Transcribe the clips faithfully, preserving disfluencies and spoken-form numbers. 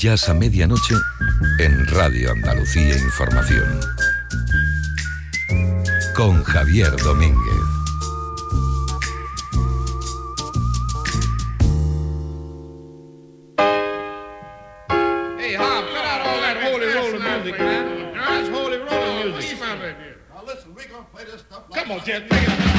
Jazz a medianoche en Radio Andalucía Información. Con Javier Domínguez. Hey, Hop, cut out all that holy roller music, man. That's holy roller music. Now listen, we're gonna play this stuff like... Come on, Jet, take it up.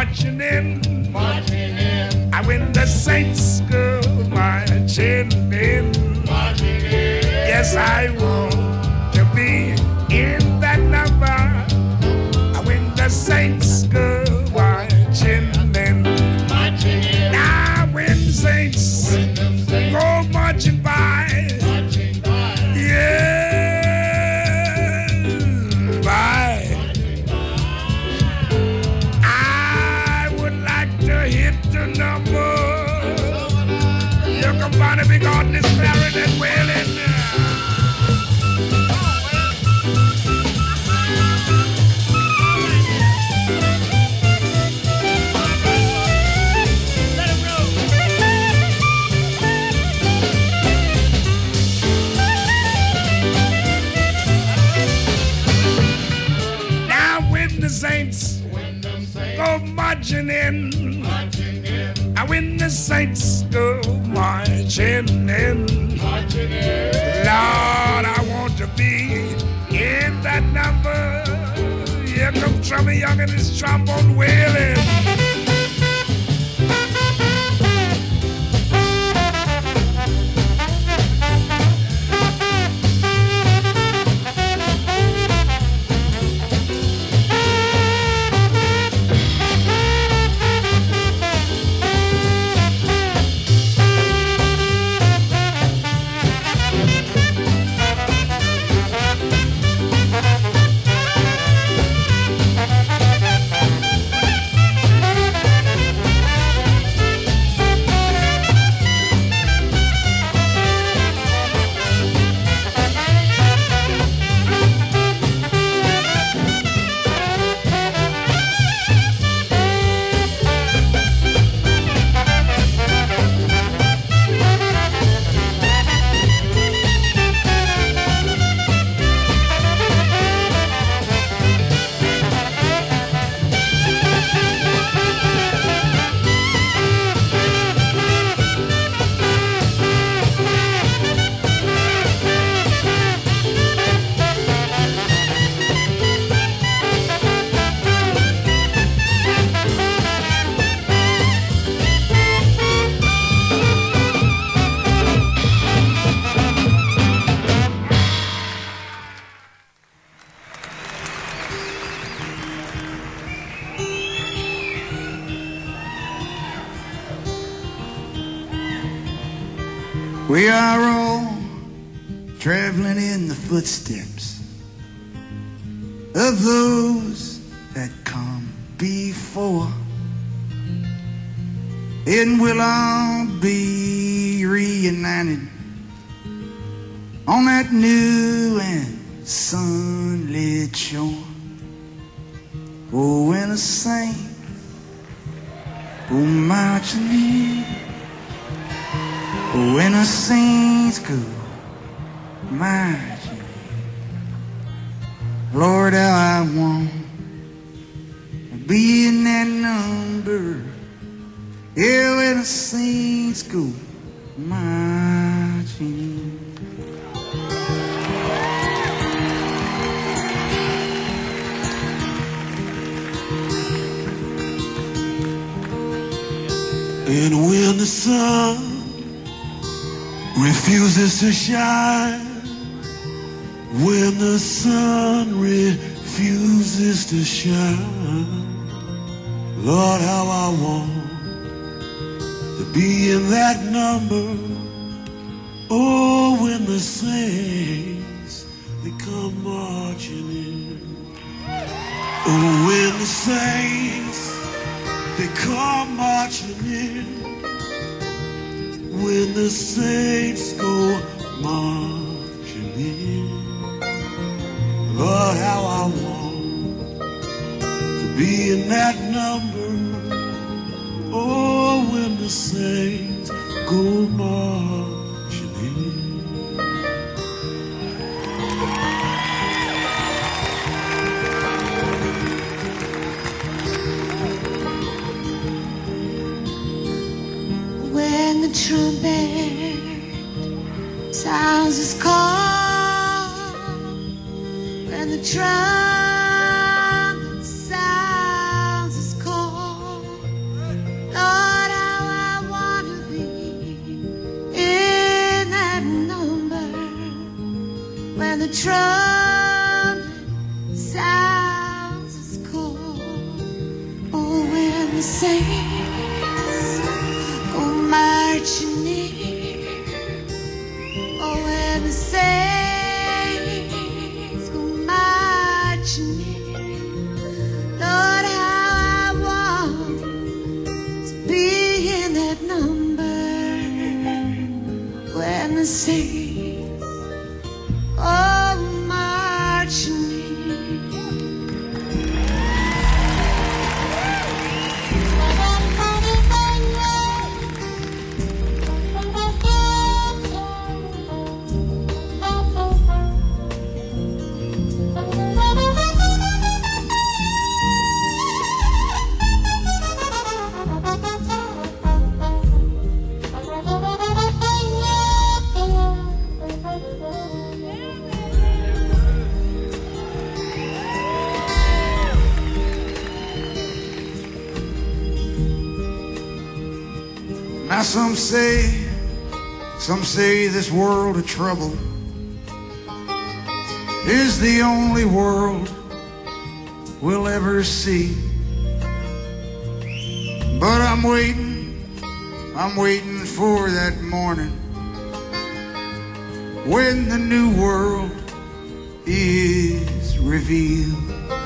marching in, marching in. I when the saints go marching in, marching in. Yes, I want to be in that number. I when the saints go marching in, marching in. Now when the saints, when the saints go marching by, marching by. Yeah. Be God is married and wailing. Now when the saints go marching in, I when the saints go marching in, marching in. Lord, I want to be in that number. Here comes Trummy Young and his trombone wailing. We are all traveling in the footsteps of those that come before, and we'll all be reunited on that new and sunlit shore. Oh, when a saint go marching in, when the saints go marching in, Lord, how I want to be in that number. Yeah, when the saints go marching in. And when the sun refuses to shine, when the sun refuses to shine, Lord, how I want to be in that number. Oh, when the saints, they come marching in. Oh, when the saints, they come marching in. When the saints go marching in, Lord, how I want to be in that number. Oh, when the saints go marching in. When the trumpet sounds his call, when the trumpet sounds his call, trumpet sounds its call, oh, when the saints go marching in, oh, when the saints go marching in, Lord, how I want to be in that number, when the saints oh, marching in. Now some say, some say this world of trouble is the only world we'll ever see. But I'm waiting, I'm waiting for that morning when the new world is revealed.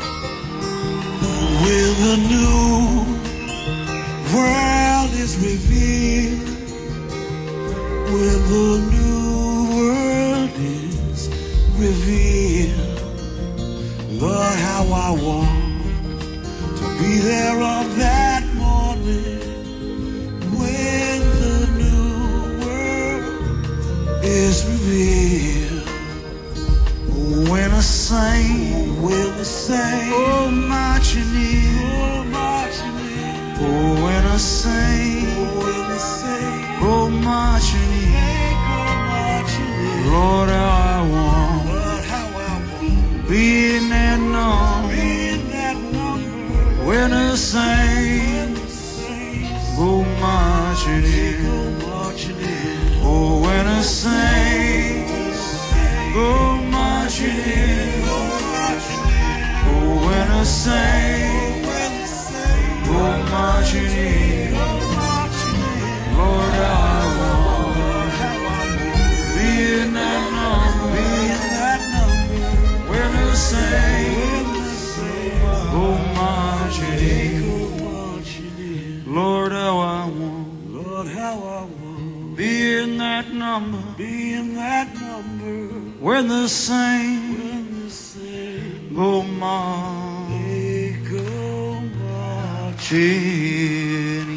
When the new world is revealed, when the new world is revealed, Lord, how I want to be there on that morning when the new world is revealed. When a saint, when the saint, oh, marching in, oh, marching in, oh, when a saint, oh, when the saint, oh, marching in, they go marching in, Lord, how I want Lord, how I want be in that to number. be in that number, When a saint go marching in, go marching in, oh, when a saint go marching in, go marching in, oh, when a saint when the saint go marching in, go marching in, Lord, how I want Lord, how I want be in that to number. be in that number, When a saint when the saint go marching in, go marching in, Lord, how I want Lord, how I want be in that number. to be in that number, When the saint when the saint go marching they go marching. in.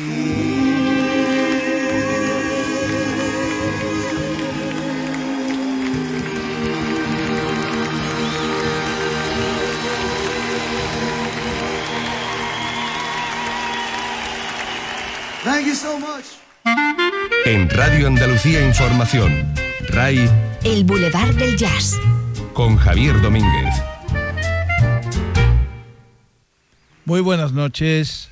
Thank you so much. En Radio Andalucía Información, R A I El Boulevard del Jazz. con Javier Domínguez. Muy buenas noches,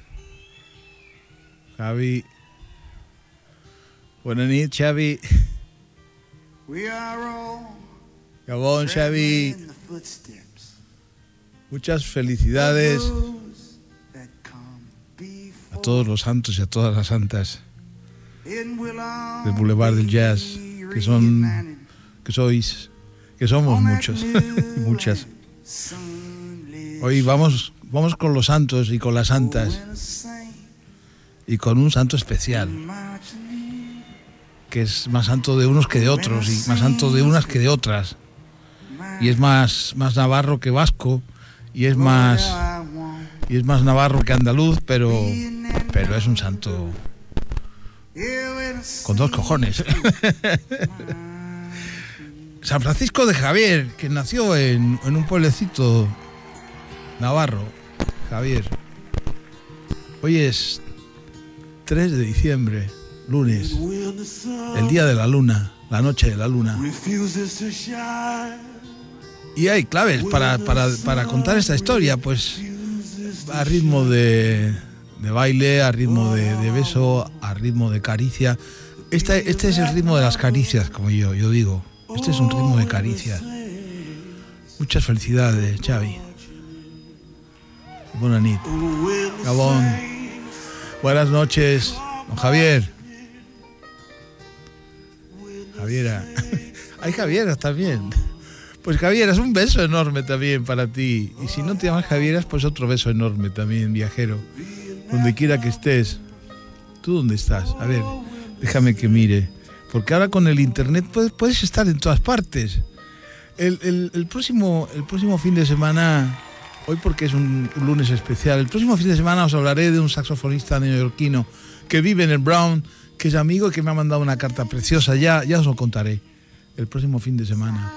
Javi. Buenas noches, Xavi. We are all Gabón, Xavi. in the footsteps Muchas felicidades of those that come a before. todos los santos y a todas las santas It will all del Boulevard del Jazz, be que son, reunited que sois, que somos on that muchos y new muchas. and sunlit Hoy vamos, vamos con los santos y con las santas when a saint y con un santo especial, marching in, que es más santo de unos que de otros y más santo de unas que de otras. Y es más, más navarro que vasco y es más, I want y es más navarro que andaluz, pero, pero es un santo you in a con dos cojones. San Francisco de Javier, que nació en, en un pueblecito navarro. Javier. Hoy es tres de diciembre, lunes, When the sun el día de la luna, la noche de la luna. refuses to shine, Y hay claves para, para, para contar esta historia, pues a ritmo de, de baile, a ritmo de, de beso, a ritmo de caricia. Este, este es el ritmo de las caricias, como yo, yo digo. Este es un ritmo de caricia. Muchas felicidades, Xavi. Buena nit. Gabón. Buenas noches, don Javier. Javiera. Hay Javieras también. Pues Javieras, un beso enorme también para ti. Y si no te llamas Javieras, pues otro beso enorme también, viajero. Donde quiera que estés. ¿Tú dónde estás? A ver, déjame que mire. Porque ahora con el internet puedes, puedes estar en todas partes. El, el, el, próximo, el próximo fin de semana, hoy porque es un, un lunes especial, el próximo fin de semana os hablaré de un saxofonista neoyorquino que vive en el Brown, que es amigo y que me ha mandado una carta preciosa. Ya, ya os lo contaré el próximo fin de semana.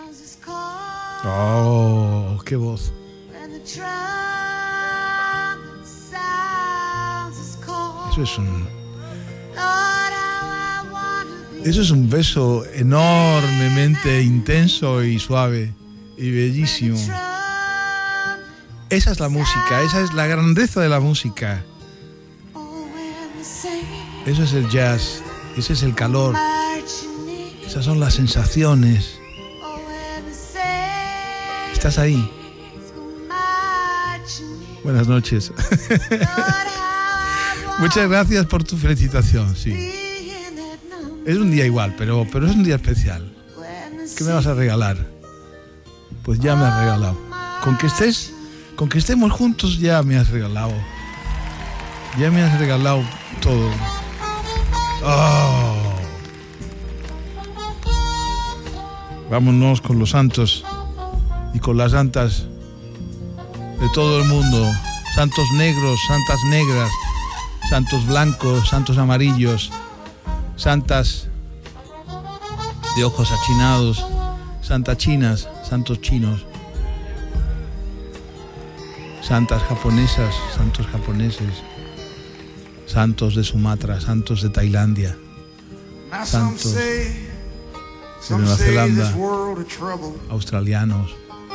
Oh, qué voz. Eso es un... Eso es un beso enormemente intenso y suave y bellísimo. Esa es la música, esa es la grandeza de la música. Eso es el jazz, ese es el calor, esas son las sensaciones. ¿Estás ahí? Buenas noches. Muchas gracias por tu felicitación, sí. Es un día igual, pero, pero es un día especial. ¿Qué me vas a regalar? Pues ya me has regalado. Con que estés, con que estemos juntos ya me has regalado. Ya me has regalado todo. Oh. Vámonos con los santos y con las santas de todo el mundo. Santos negros, santas negras, santos blancos, santos amarillos, santas de ojos achinados, santas chinas, santos chinos, santas japonesas, santos japoneses, santos de Sumatra, santos de Tailandia, santos de Nueva Zelanda, australianos.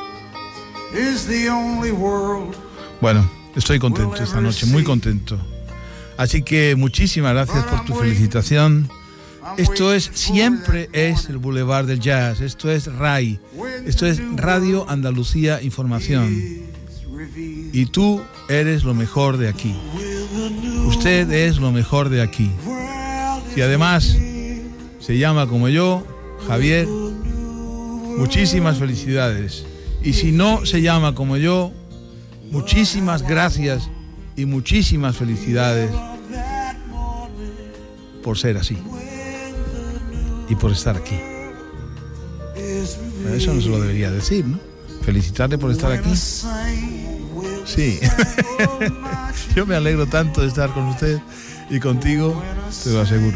Bueno, estoy contento esta noche, muy contento. Así que muchísimas gracias por tu felicitación. Esto es, siempre es el Boulevard del Jazz. Esto es R A I. Esto es Radio Andalucía Información. Y tú eres lo mejor de aquí. Usted es lo mejor de aquí. Si además se llama como yo, Javier, muchísimas felicidades. Y si no se llama como yo, muchísimas gracias y muchísimas felicidades por ser así y por estar aquí. Pero eso no se lo debería decir, ¿no? Felicitarle por estar aquí. Sí. Yo me alegro tanto de estar con usted y contigo, te lo aseguro.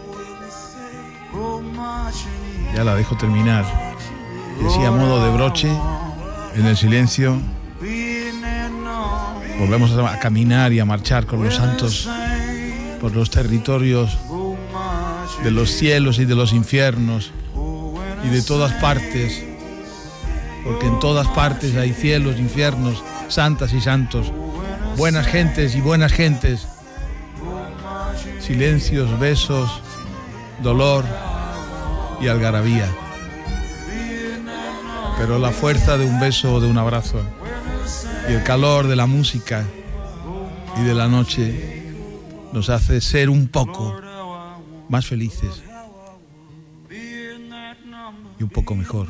Ya la dejo terminar. Y así a modo de broche, en el silencio, volvemos a caminar y a marchar con los santos por los territorios de los cielos y de los infiernos y de todas partes, porque en todas partes hay cielos, infiernos, santas y santos, buenas gentes y buenas gentes, silencios, besos, dolor y algarabía, pero la fuerza de un beso o de un abrazo y el calor de la música y de la noche nos hace ser un poco más felices y un poco mejor.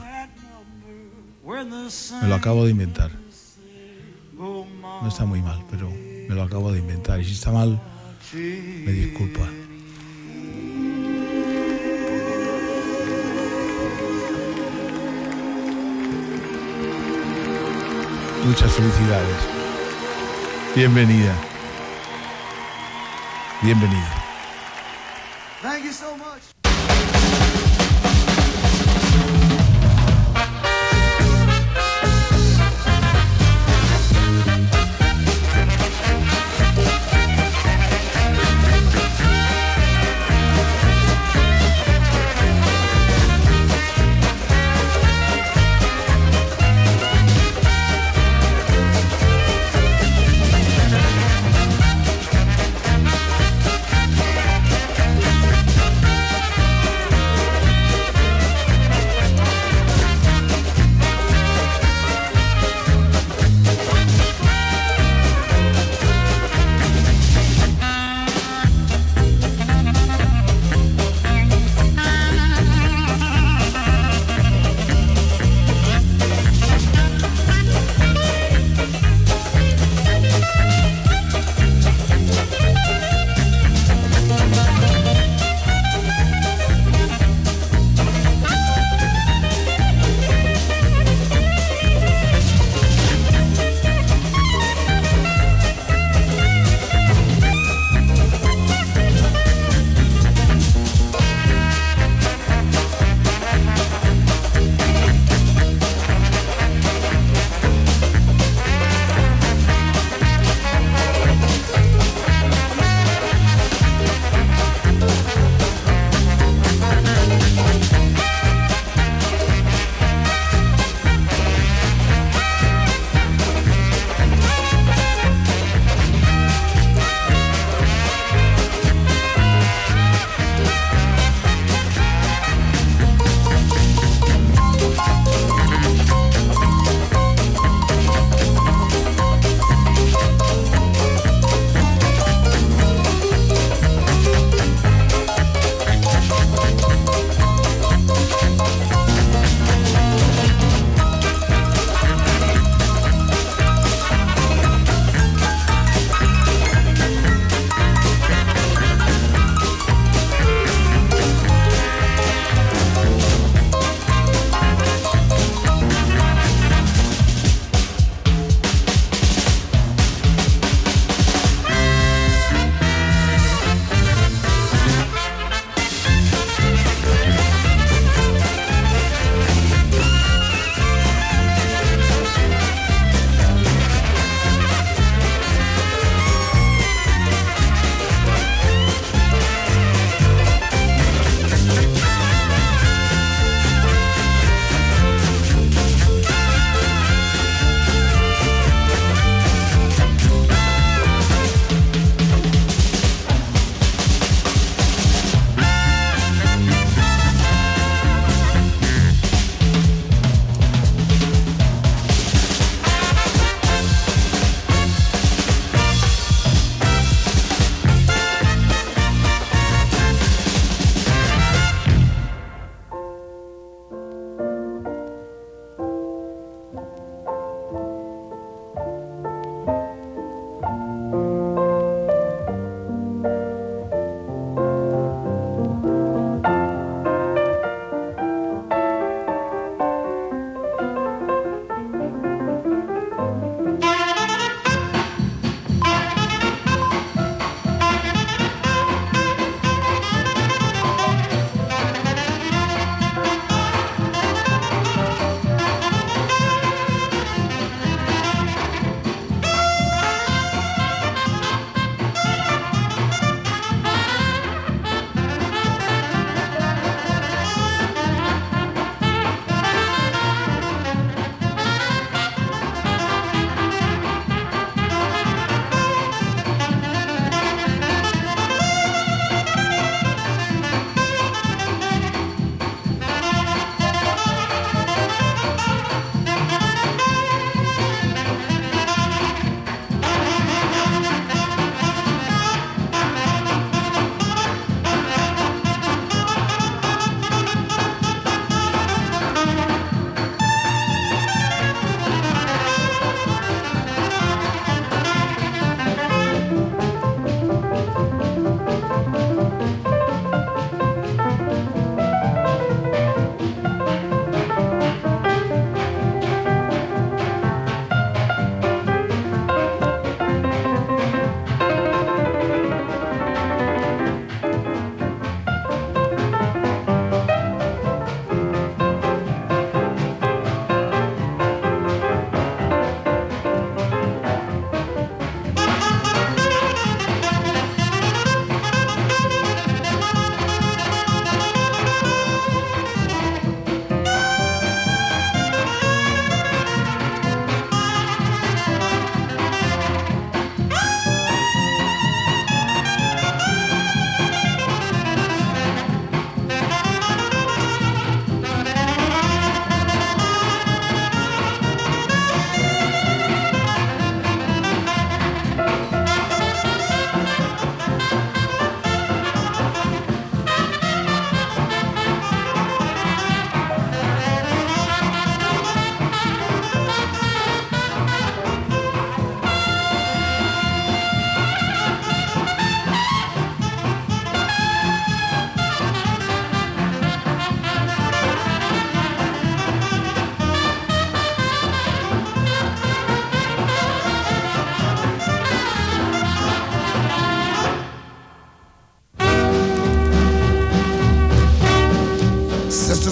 Me lo acabo de inventar. No está muy mal, pero me lo acabo de inventar. Y si está mal, me disculpa. Muchas felicidades. Bienvenida. Bienvenida. Thank you so much.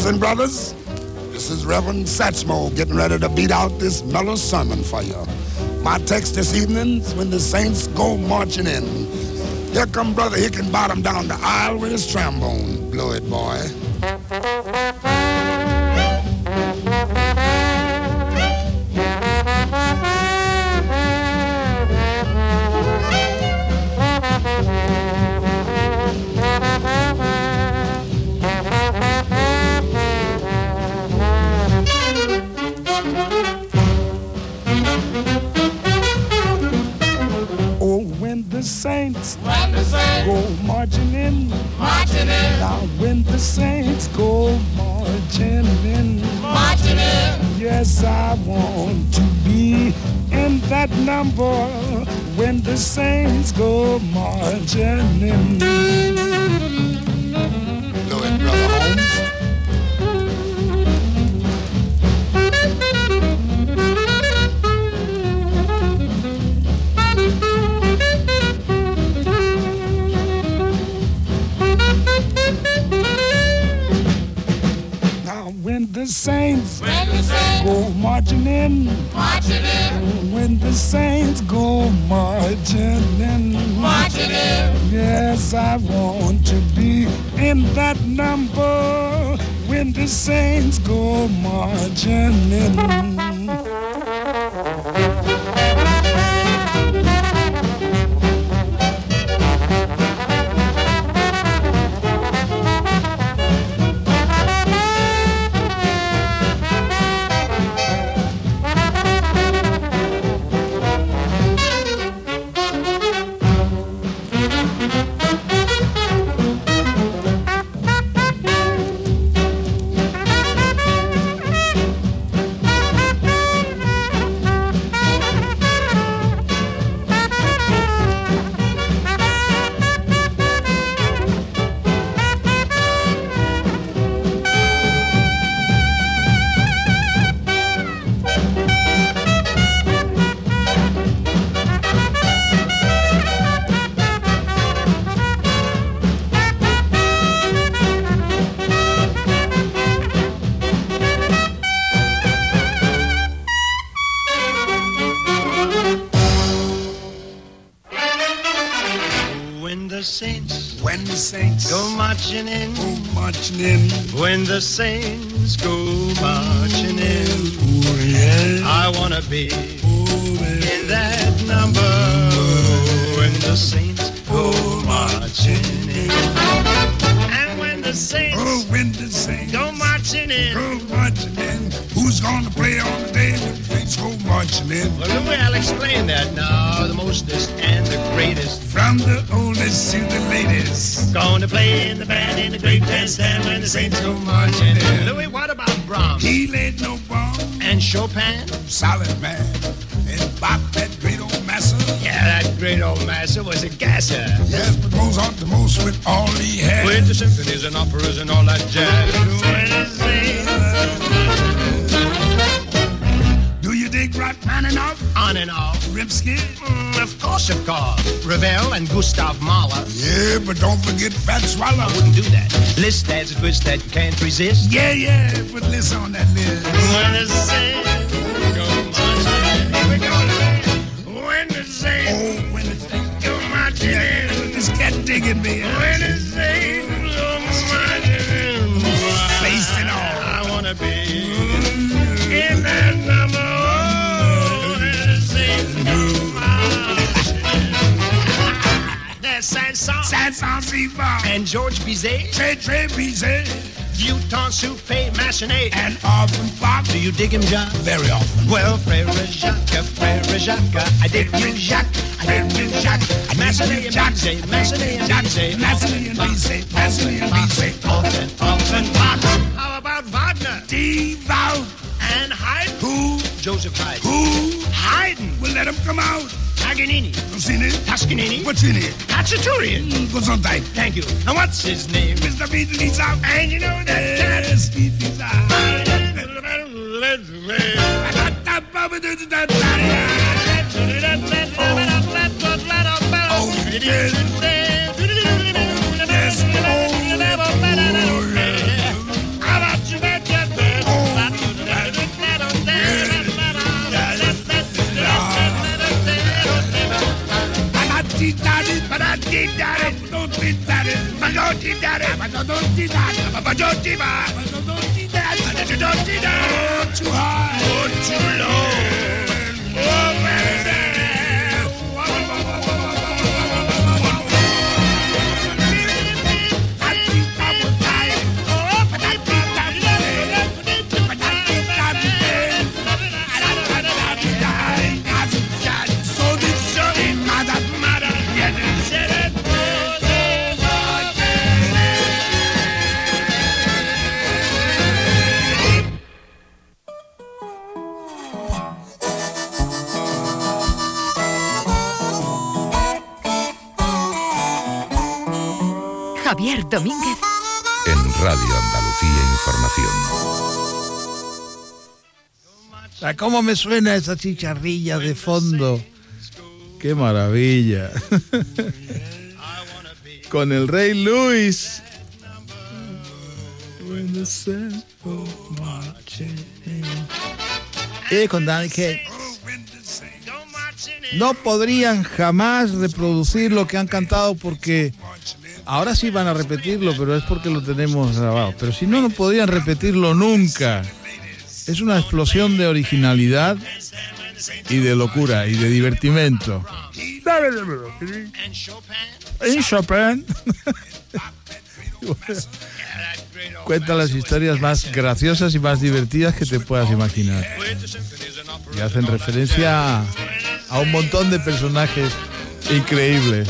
Listen, brothers, this is Reverend Satchmo getting ready to beat out this mellow sermon for you. My text this evening is when the saints go marching in. Here come Brother Hickenbottom down the aisle with his trombone. Blow it, boy. The saints, when the saints go marching in, marching in. Now when the saints go marching in, marching in. Yes, I want to be in that number when the saints go marching in. Blow it, Brother Holmes. The saints, when the saints go marching in, marching in. When the saints go marching in, marching in. Yes, I want to be in that number when the saints go marching in. Marching in, oh, marching in. When the saints go marching in, oh, yeah. I wanna be oh, in that number. Oh, when the saints go marching in, and when the saints, oh, when the saints go marching in, go marching in. Who's gonna play on the day when the saints go marching in? Well, Louis, I'll explain that now. The mostest and the greatest, from the oldest to the latest, gonna play in the band in the great bandstand when the saints go marching in. Louis, what about Brahms? He laid no bomb. And Chopin? Solid man. And Bach, that great old massa. Yeah, that great old massa was a gasser. Yes, but Mozart the most with all he had. With the symphonies and operas and all that jazz. When the saints, do you dig Rachmaninoff? On and off. Rimsky? Mm, of course, of course. Ravel and Gustav Mahler. Yeah, but don't forget Fat Swallow. I wouldn't do that. List that's a twist that you can't resist. Yeah, yeah, put List on that list. When the saints go marching in. Here we go. When the saints, oh, when the saints go marching yeah, in. This cat digging me. Huh? When the saints go marching in. Face and all. I wanna be in that number. Saint-Saëns, Saint-Saëns, Viva, and George Bizet, Très Très Bizet, Vieuxtemps, Soufflé, Massenet, and Offenbach. Do you dig him, Jacques? Very often. Well, Frère Jacques, Frère Jacques, I dig you, Jacques, I dig you, Jacques, Massenet and Bizet, Massenet and Bizet, Massenet and Bizet, Massenet and Bizet, often, Offenbach. How about Wagner? Devout. And Haydn? Who? Joseph Haydn. Who? Haydn. We'll let him come out. Paganini. Rossini. Toscanini. Puccini. Khachaturian. Mm, Gesundheit. Thank you. And what's his name? Mister Beatley's out. And you know that yes, Beatley's out. Oh, yes. How about you? Too high, oh, too low. Oh, man. Javier Domínguez en Radio Andalucía Información. ¿Cómo me suena esa chicharrilla de fondo? ¡Qué maravilla! Con el Rey Luis. Y con Danny Kaye. No podrían jamás reproducir lo que han cantado porque ahora sí van a repetirlo, pero es porque lo tenemos grabado. Pero si no, no podrían repetirlo nunca. Es una explosión de originalidad y de locura y de divertimento. En Chopin. Cuenta las historias más graciosas y más divertidas que te puedas imaginar. Y hacen referencia a, a un montón de personajes increíbles.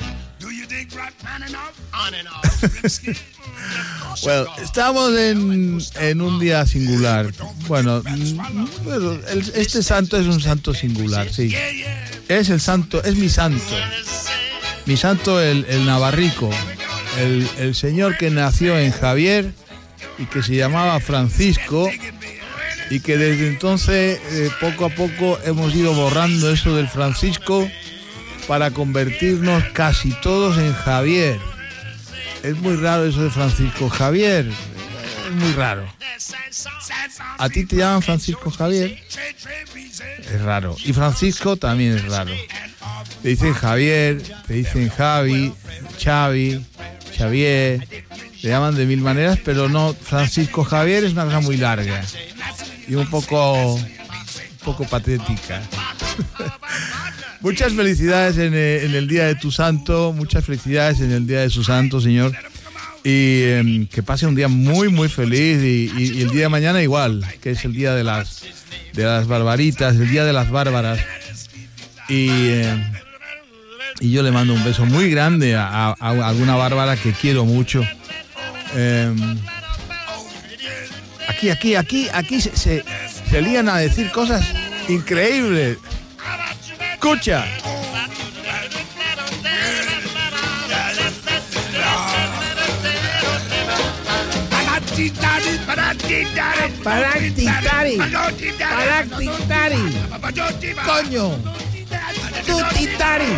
Bueno, estamos en, en un día singular. Bueno, el, este santo es un santo singular, sí. Es el santo, es mi santo. Mi santo, el, el navarrico. El, el señor que nació en Javier y que se llamaba Francisco y que desde entonces eh, poco a poco hemos ido borrando eso del Francisco para convertirnos casi todos en Javier. Es muy raro eso de Francisco Javier, es muy raro. ¿A ti te llaman Francisco Javier? Es raro. Y Francisco también es raro. Te dicen Javier, te dicen Javi, Xavi, Xavier, te llaman de mil maneras, pero no, Francisco Javier es una cosa muy larga y un poco, un poco patética. Muchas felicidades en, en el día de tu santo, muchas felicidades en el día de su santo, señor. Y eh, que pase un día muy, muy feliz. Y, y, y el día de mañana igual, que es el día de las, de las barbaritas, el día de las bárbaras. Y, eh, y yo le mando un beso muy grande a, a, a alguna bárbara que quiero mucho. Eh, aquí, aquí, aquí, aquí se, se, se lían a decir cosas increíbles. Escucha. Paractitari. Paractitari. Coño. Tutitari.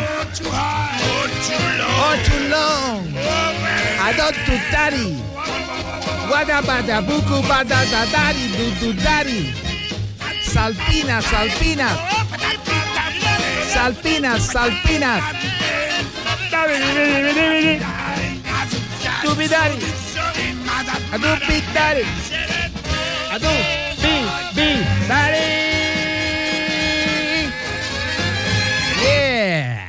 Ochulón. Adotutari. Guadabada buku badadatari dududari. Salpina, salpina. Salpinas, salpinas. Dubidari. Adubidari. Adubidari. Yeah.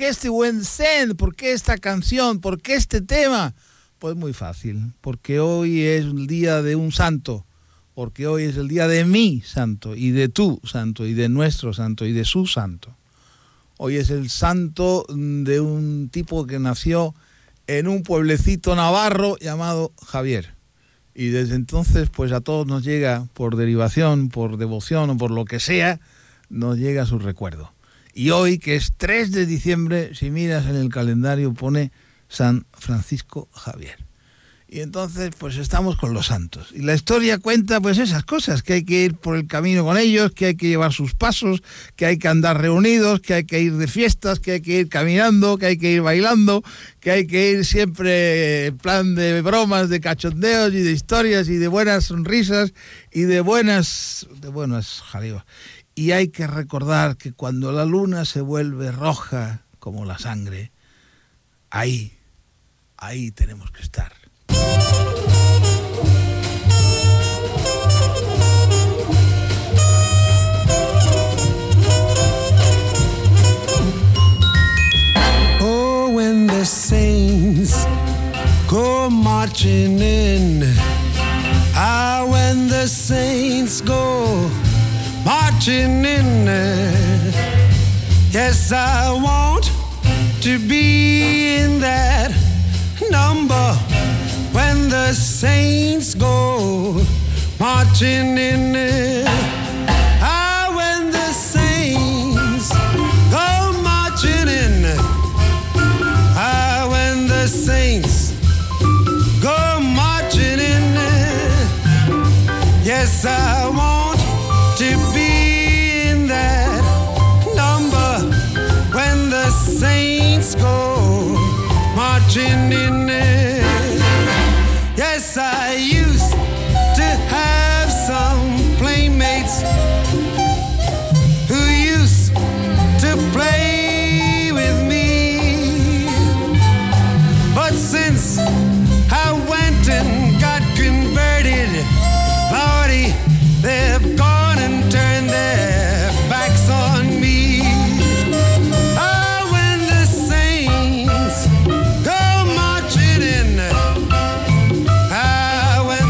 qué este buen zen? ¿Por qué esta canción? ¿Por qué este tema? Pues muy fácil, porque hoy es el día de un santo, porque hoy es el día de mi santo, y de tu santo, y de nuestro santo, y de su santo. Hoy es el santo de un tipo que nació en un pueblecito navarro llamado Javier. Y desde entonces, pues a todos nos llega, por derivación, por devoción o por lo que sea, nos llega su recuerdo. Y hoy, que es tres de diciembre, si miras en el calendario, pone San Francisco Javier. Y entonces, pues estamos con los santos. Y la historia cuenta, pues esas cosas, que hay que ir por el camino con ellos, que hay que llevar sus pasos, que hay que andar reunidos, que hay que ir de fiestas, que hay que ir caminando, que hay que ir bailando, que hay que ir siempre en plan de bromas, de cachondeos y de historias y de buenas sonrisas y de buenas, de buenas jaleos. Y hay que recordar que cuando la luna se vuelve roja como la sangre, ahí, ahí tenemos que estar. Oh, when the saints go marching in, ah, when the saints go marching in, yes, I want to be in that number. When the saints go marching in, ah, when the saints go marching in, ah, when the saints go marching in, yes, I want to be in that number. When the saints go marching in, yes, I used to have some playmates who used to play with me. But since I went and got converted, Lordy, they've gone and turned their backs on me. Oh, when the saints go marching in, ah, when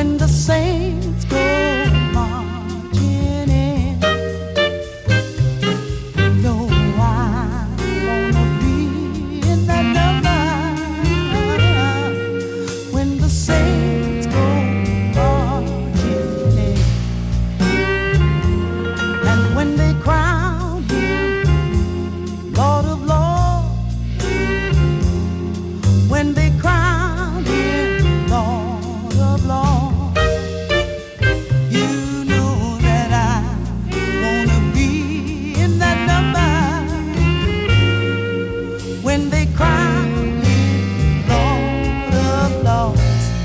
when the saints go marching in. No, I wanna be in that number when the saints go marching in. And when they crown him Lord of Lords, when they crown him Lord of Lords, you know that I wanna be in that number when they crown him Lord of Lords.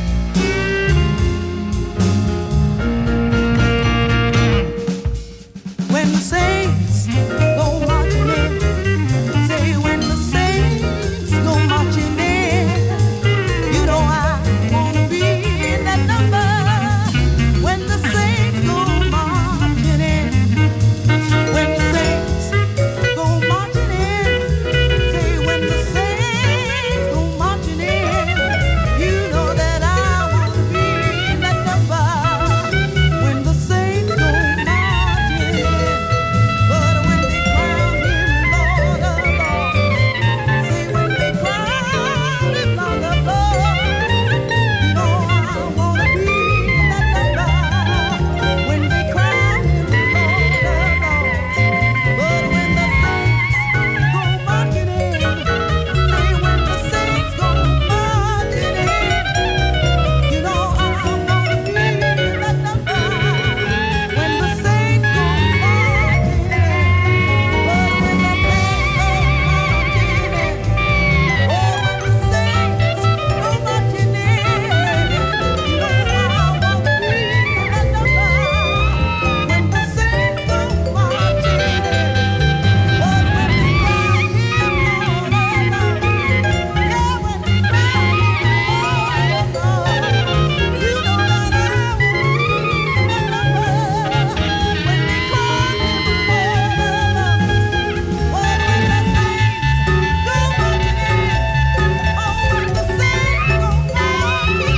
When the saints go marching in, say when the saints go marching in, you know I wanna be in that number. When the saints go marching in, when the saints go marching in, say when the saints go marching in, you know that I wanna be in that number. When the saints go marching in, but when they crown him Lord of Lords, say when they crown him Lord of Lords, you know I wanna be in that number. When they crown him Lord of Lords, but when the saints go marching in, say when the saints go marching in, you know I wanna be in that number. When the saints go marching in, but when the saints go marching in, oh when the saints go marching in, you know I wanna be in that number. When the saints go marching in, but when they crown him Lord of Lords, yeah when they crown him Lord of Lords, you know that I wanna be in that number. When they crown him Lord of Lords, what when the saints go marching in, oh when the saints go marching in,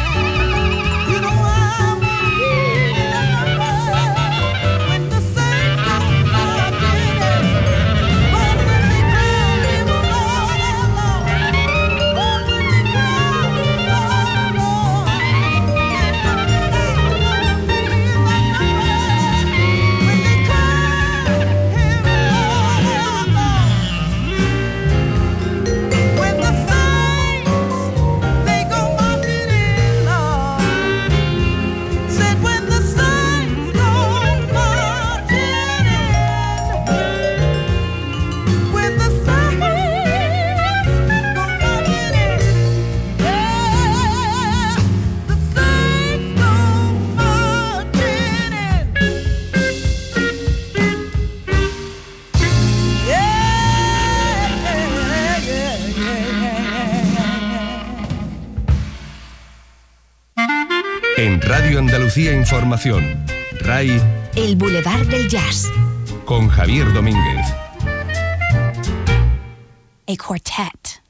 you know I wanna be in that number. When the saints go marching in, but when they crown him Lord of Lords, oh when they crown him Lord of Lords, you know that I wanna be in that number. When they crown him Lord of Lords, when the saints they go marching in, Lord, said when the saints go marching in, when the saints go marching in, yeah, the saints go marching in, yeah, yeah, yeah, yeah. En Radio Andalucía Información, R A I El Boulevard del Jazz. con Javier Domínguez. A quartet.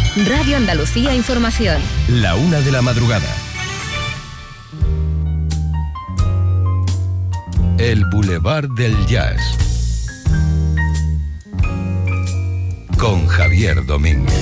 Radio Andalucía Información. La una de la madrugada. El Boulevard del Jazz. Con Javier Domínguez.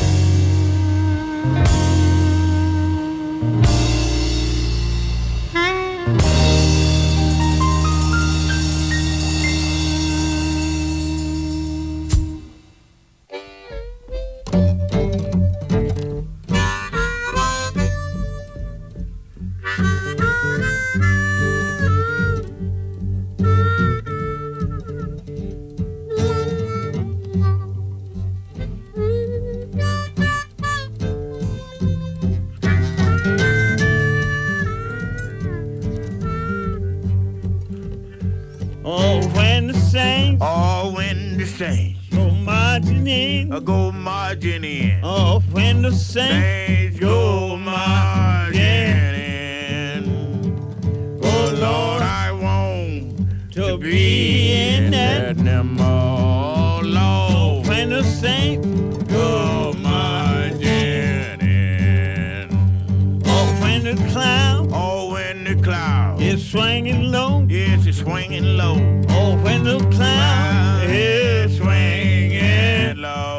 Go marching in. Oh, when the saints go marching in. Oh, Lord, I want to be in that number. Oh, Lord, when the saints go marching in. Oh, when the cloud. Oh, when the cloud is swinging low. Yes, it's swinging low. Oh, when the cloud is swinging low.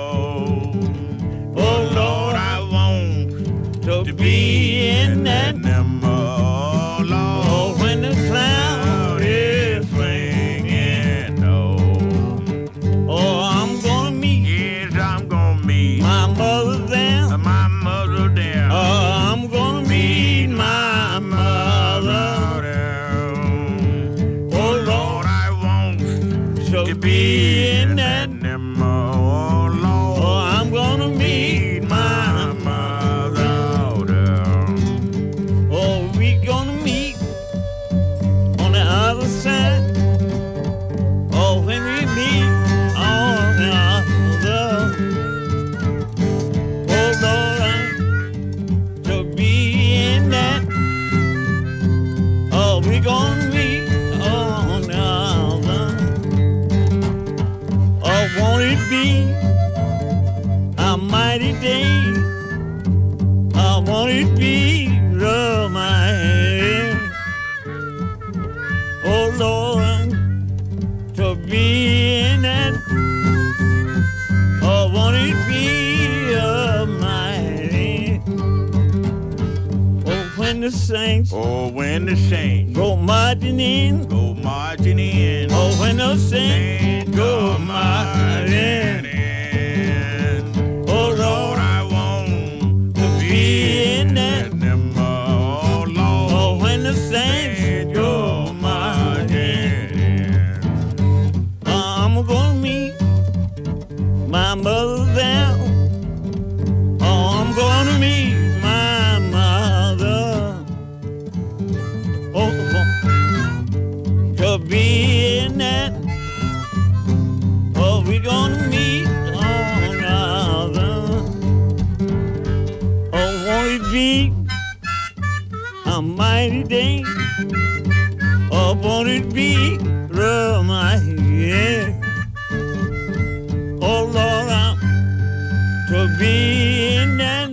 To be in that number, oh Lord, oh, when the cloud is swinging low. Oh, I'm gonna meet, yes, I'm gonna meet my mother there, my mother there. Oh, I'm gonna meet my mother there. Oh Lord, I want to be in that number, oh Lord. Oh, I'm gonna meet my mother. Oh, when we meet on the other, oh Lord, to be in that. Oh, we gonna meet on the other. Oh, won't it be a mighty day? Oh, won't it be the mighty? Oh Lord, to be in that. Oh, won't it be almighty? Oh, when the saints. Oh, when the saints go marching in. Go marching in. Oh, when the saints go marching in. Oh Lord, I want to be in that number. Oh Lord, oh, when the saints go marching. I'm gonna meet my mother there. Oh, I'm gonna meet my mother. Oh, to be in that. Oh, we're gonna meet on other. Oh, won't it be a mighty day? Oh, won't it be real mighty? Yeah. Oh Lord, I'm to be in that.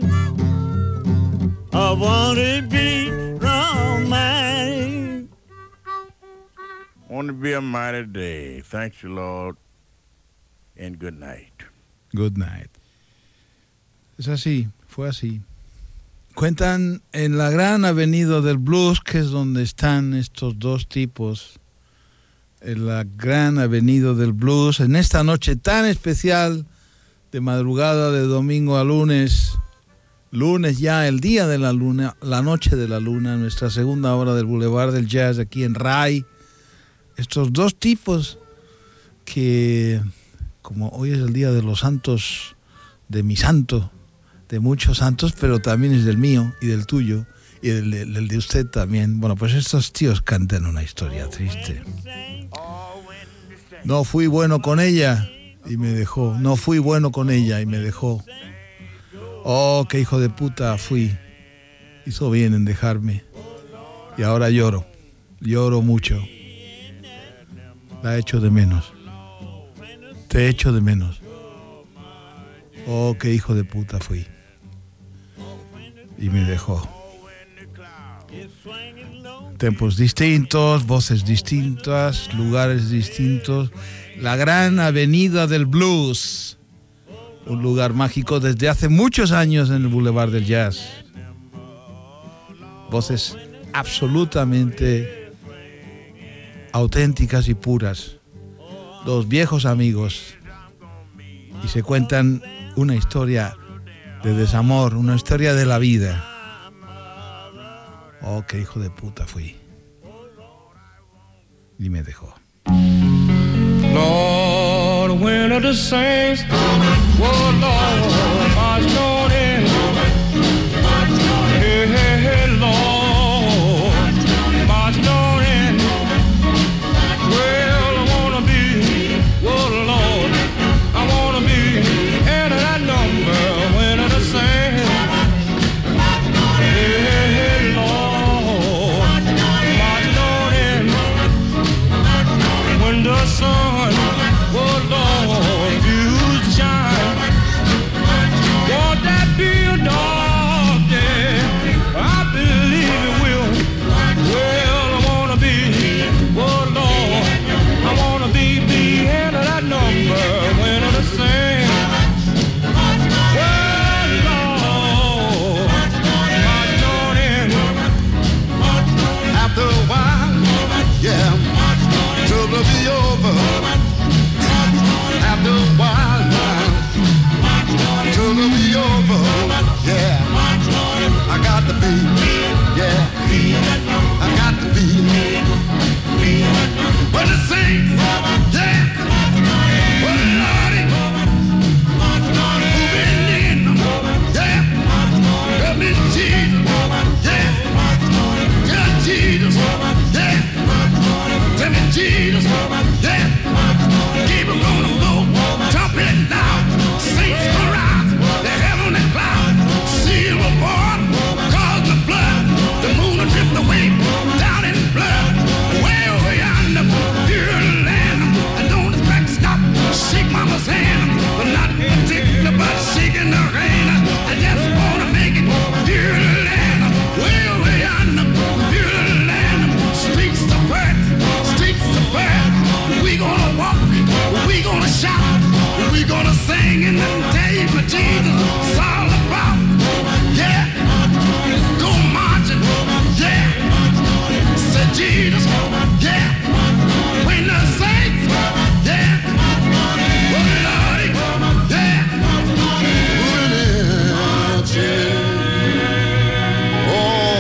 I want to be almighty. Want to be a mighty day. Thanks you, Lord, and good night. Good night. Es así, fue así. Cuentan en la gran avenida del blues, que es donde están estos dos tipos, en la gran avenida del blues, en esta noche tan especial de madrugada de domingo a lunes, lunes ya, el día de la luna, la noche de la luna, nuestra segunda hora del Boulevard del Jazz aquí en RAI. Estos dos tipos que, como hoy es el día de los santos, de mi santo, de muchos santos, pero también es del mío y del tuyo y del de, del de usted también. Bueno, pues estos tíos cantan una historia triste. No fui bueno con ella y me dejó. No fui bueno con ella y me dejó. Oh, qué hijo de puta fui. Hizo bien en dejarme. Y ahora lloro. Lloro mucho. La echo de menos. Te echo de menos. Oh, qué hijo de puta fui. y me dejó. Tempos distintos, voces distintas, lugares distintos. La gran avenida del blues, un lugar mágico desde hace muchos años en el Boulevard del Jazz. Voces absolutamente auténticas y puras. Dos viejos amigos y se cuentan una historia de desamor, una historia de la vida. Oh, qué hijo de puta fui. Y me dejó. Lord, when are the saints? Oh, Lord, march on in. Hey, hey, hey, Lord, march on in. Well, I wanna be, oh, Lord, I wanna be head of that number. When are the saints? Hey, hey, hey, Lord, march on in. When the sun, oh, Lord, refuse to shine. Won't that be a dark day? I believe it will. Well, I wanna be, oh, Lord, I wanna be, be head of that number. When are the same? Well, Lord, march on in. After a while, yeah, trouble be over. After a while now, trouble be over. Yeah, I got to be, yeah, I got to be. But the saints, yeah, well, Lordy, moving in, yeah, help me Jesus, yeah, tell Jesus, yeah, tell me Jesus, yeah, keep it gonna go, trumpet loud, saints around, the heavenly cloud, silver born, cause the blood, the moon will drift away, down in blood, way over yonder, pure land, I don't expect to stop, shake mama's hand, but not particular, but shaking her hand, I just wanna make it, pure land, way over yonder, pure land, streets of birth, streets of birth, we gonna walk, we gonna shout, we gonna sing in the name of Jesus, it's all about, yeah, go marching, yeah, say Jesus, yeah, when the saints, yeah, oh Lordy, yeah, marching, oh.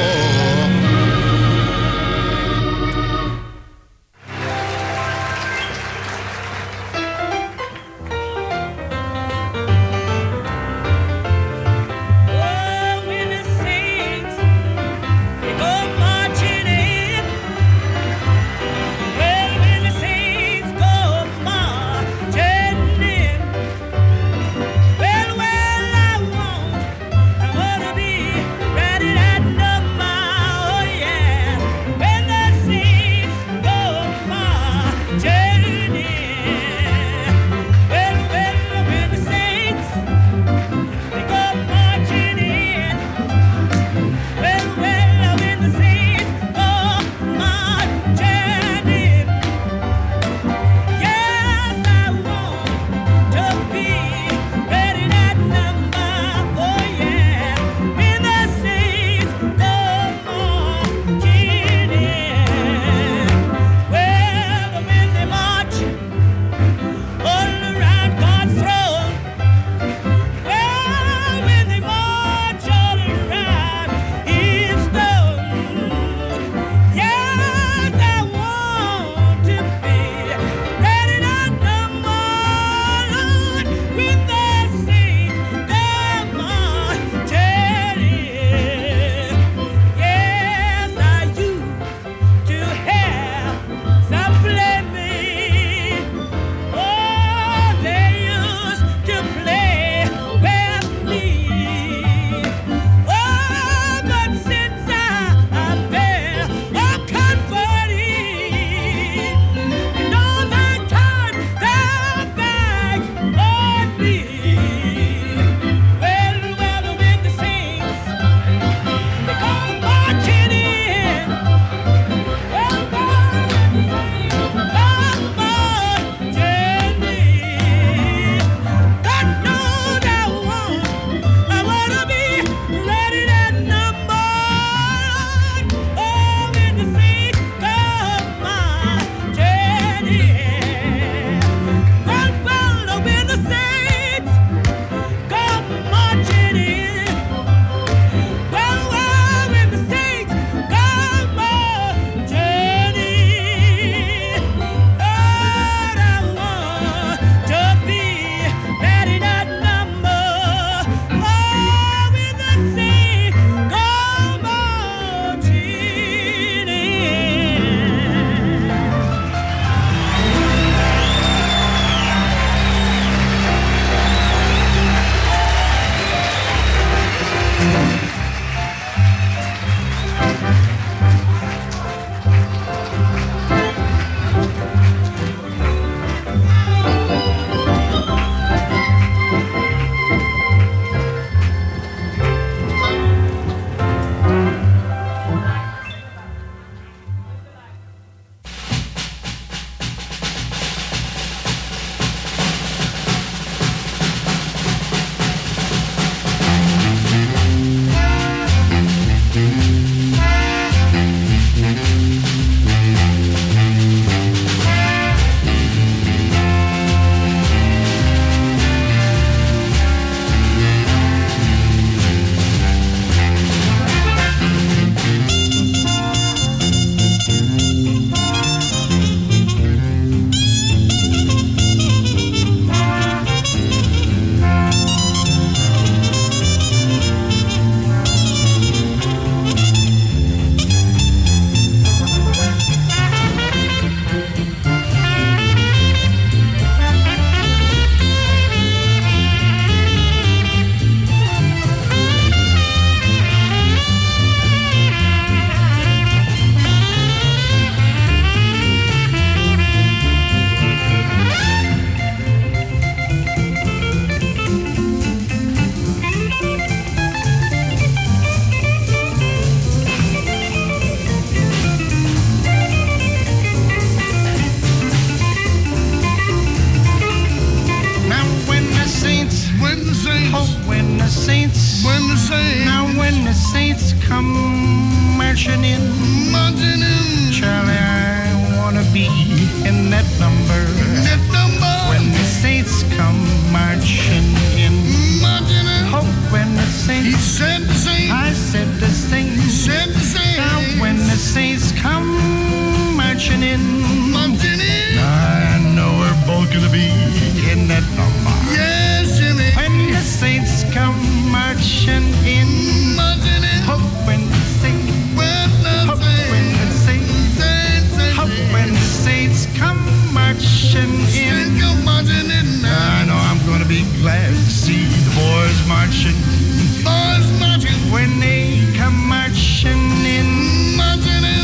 Oh, when the saints, when the saints, now when the saints come marching in, marching in, Charlie, I wanna be in that number. that number, When the saints come marching in, marching in, oh, when the he saints, said the saints, I said the saints, said the saints, now when the saints come marching in, marching in, I know we're both gonna be in that number. yes, Jimmy, When the saints come marching in, marching in, oh, when the saints, when the oh, when the saints, saints, saints, oh, when the saints come marching in, come marching in now, I know I'm gonna be glad to see the boys marching. boys marching, When they come marching in, marching in.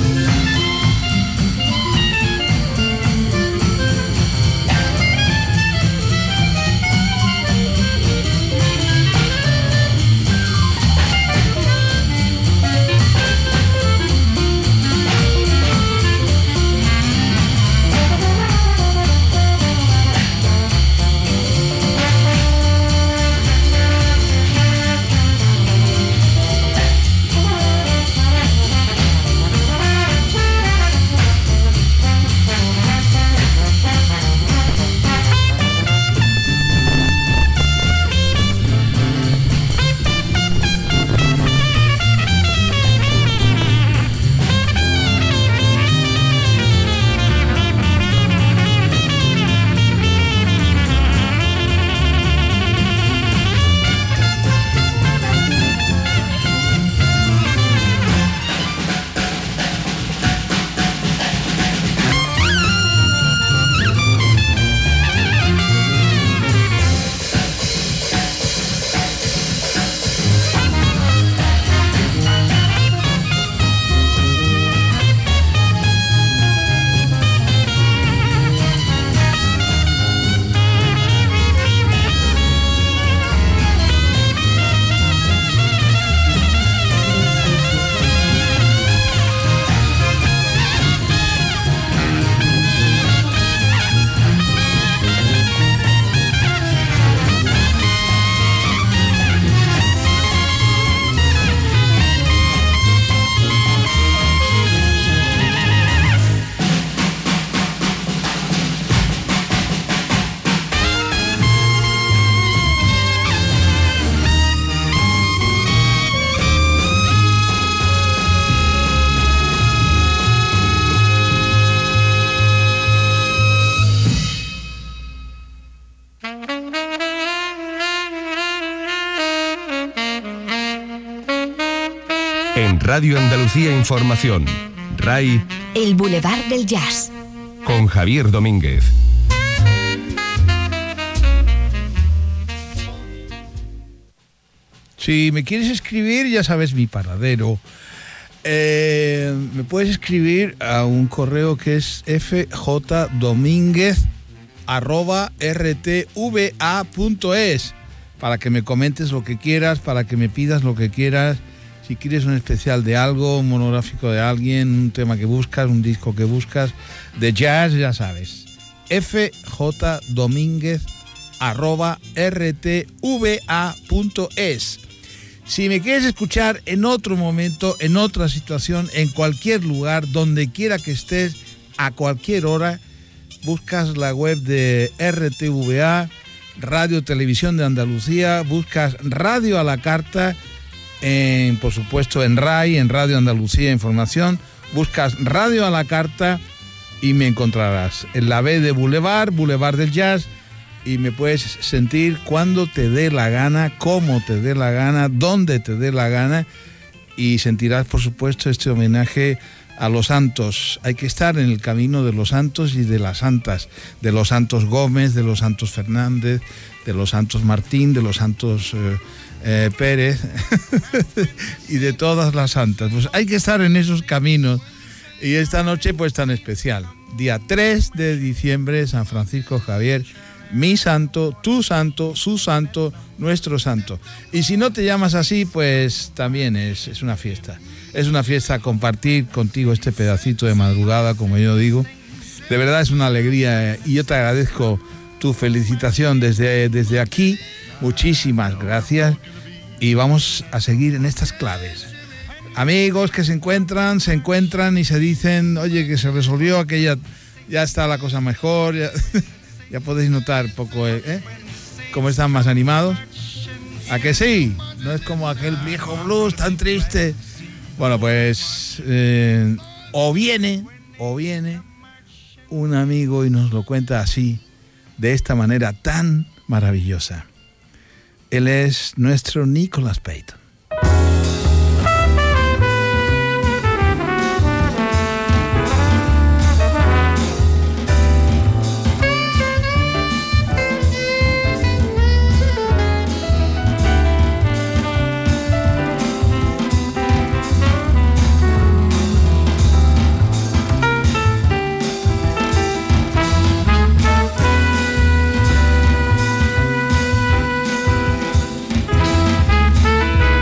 En Radio Andalucía Información, R A I, El Boulevard del Jazz, con Javier Domínguez. Si me quieres escribir, ya sabes mi paradero. Eh, me puedes escribir a un correo que es fjdomínguez arroba rtva punto es para que me comentes lo que quieras, para que me pidas lo que quieras. Si quieres un especial de algo, un monográfico de alguien, un tema que buscas, un disco que buscas, de jazz, ya sabes. fjdomínguez arroba rtva punto es. Si me quieres escuchar en otro momento, en otra situación, en cualquier lugar, donde quiera que estés, a cualquier hora, buscas la web de R T V A, Radio Televisión de Andalucía, buscas Radio a la Carta, en, por supuesto en R A I, en Radio Andalucía Información, buscas Radio a la Carta y me encontrarás. En la B de Boulevard, Boulevard del Jazz, y me puedes sentir cuando te dé la gana, cómo te dé la gana, dónde te dé la gana, y sentirás, por supuesto, este homenaje a los santos. Hay que estar en el camino de los santos y de las santas, de los santos Gómez, de los santos Fernández, de los santos Martín, de los santos eh, eh, Pérez y de todas las santas. Pues hay que estar en esos caminos, y esta noche pues tan especial, día tres de diciembre, San Francisco Javier, mi santo, tu santo, su santo, nuestro santo. Y si no te llamas así, pues también es, es una fiesta. Es una fiesta compartir contigo este pedacito de madrugada, como yo digo. De verdad es una alegría, y yo te agradezco tu felicitación desde, desde aquí, Muchísimas gracias y vamos a seguir en estas claves. Amigos que se encuentran, se encuentran y se dicen, oye, que se resolvió aquella, ya está la cosa mejor, ya, ya podéis notar poco, ¿eh? Cómo están más animados. ¿A que sí? No es como aquel viejo blues tan triste. Bueno, pues eh, o viene, o viene un amigo y nos lo cuenta así, de esta manera tan maravillosa. Él es nuestro Nicholas Payton. Thank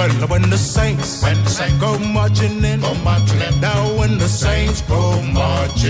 Well, when the saints, when the saints go marching in, go marching in. Now when the saints go marching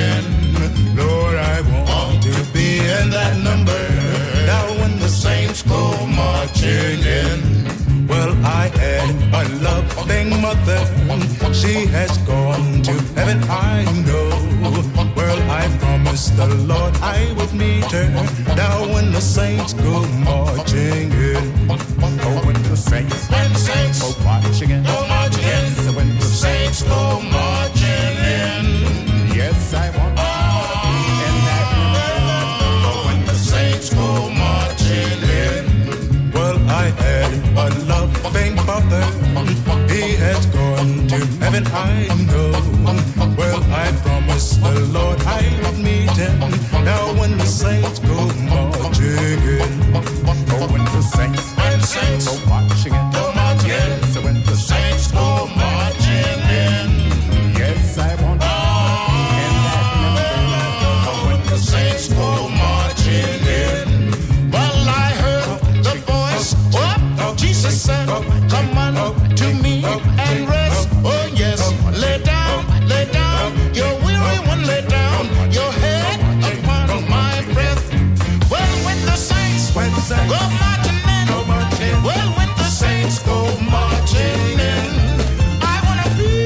in, Lord, I want to be in that number. Now when the saints go marching in. Well, I had a loving mother. She has gone to heaven, I know. Well, I promised the Lord I would meet her. Now when the saints go marching in. Oh, when the saints, when the saints go marching in, go marching in. So when the saints go marching in, yes, I want to be in that number. Oh, when the saints go marching in. Well, I had a loving father. He has gone to heaven, I know. Well, I promised the Lord I would meet him. Now when the saints go marching in. Oh, when the saints, when the saints go marching in, go marching in. So when the saints go marching in, yes, I want to be in that number. Oh, when the saints go marching in. Well, I heard the voice of Jesus said, come on to me and rest. Oh yes, lay down, lay down. You're weary one, lay down your head upon my breast. Well, when the saints go marching in, well, when the saints go marching in, I wanna be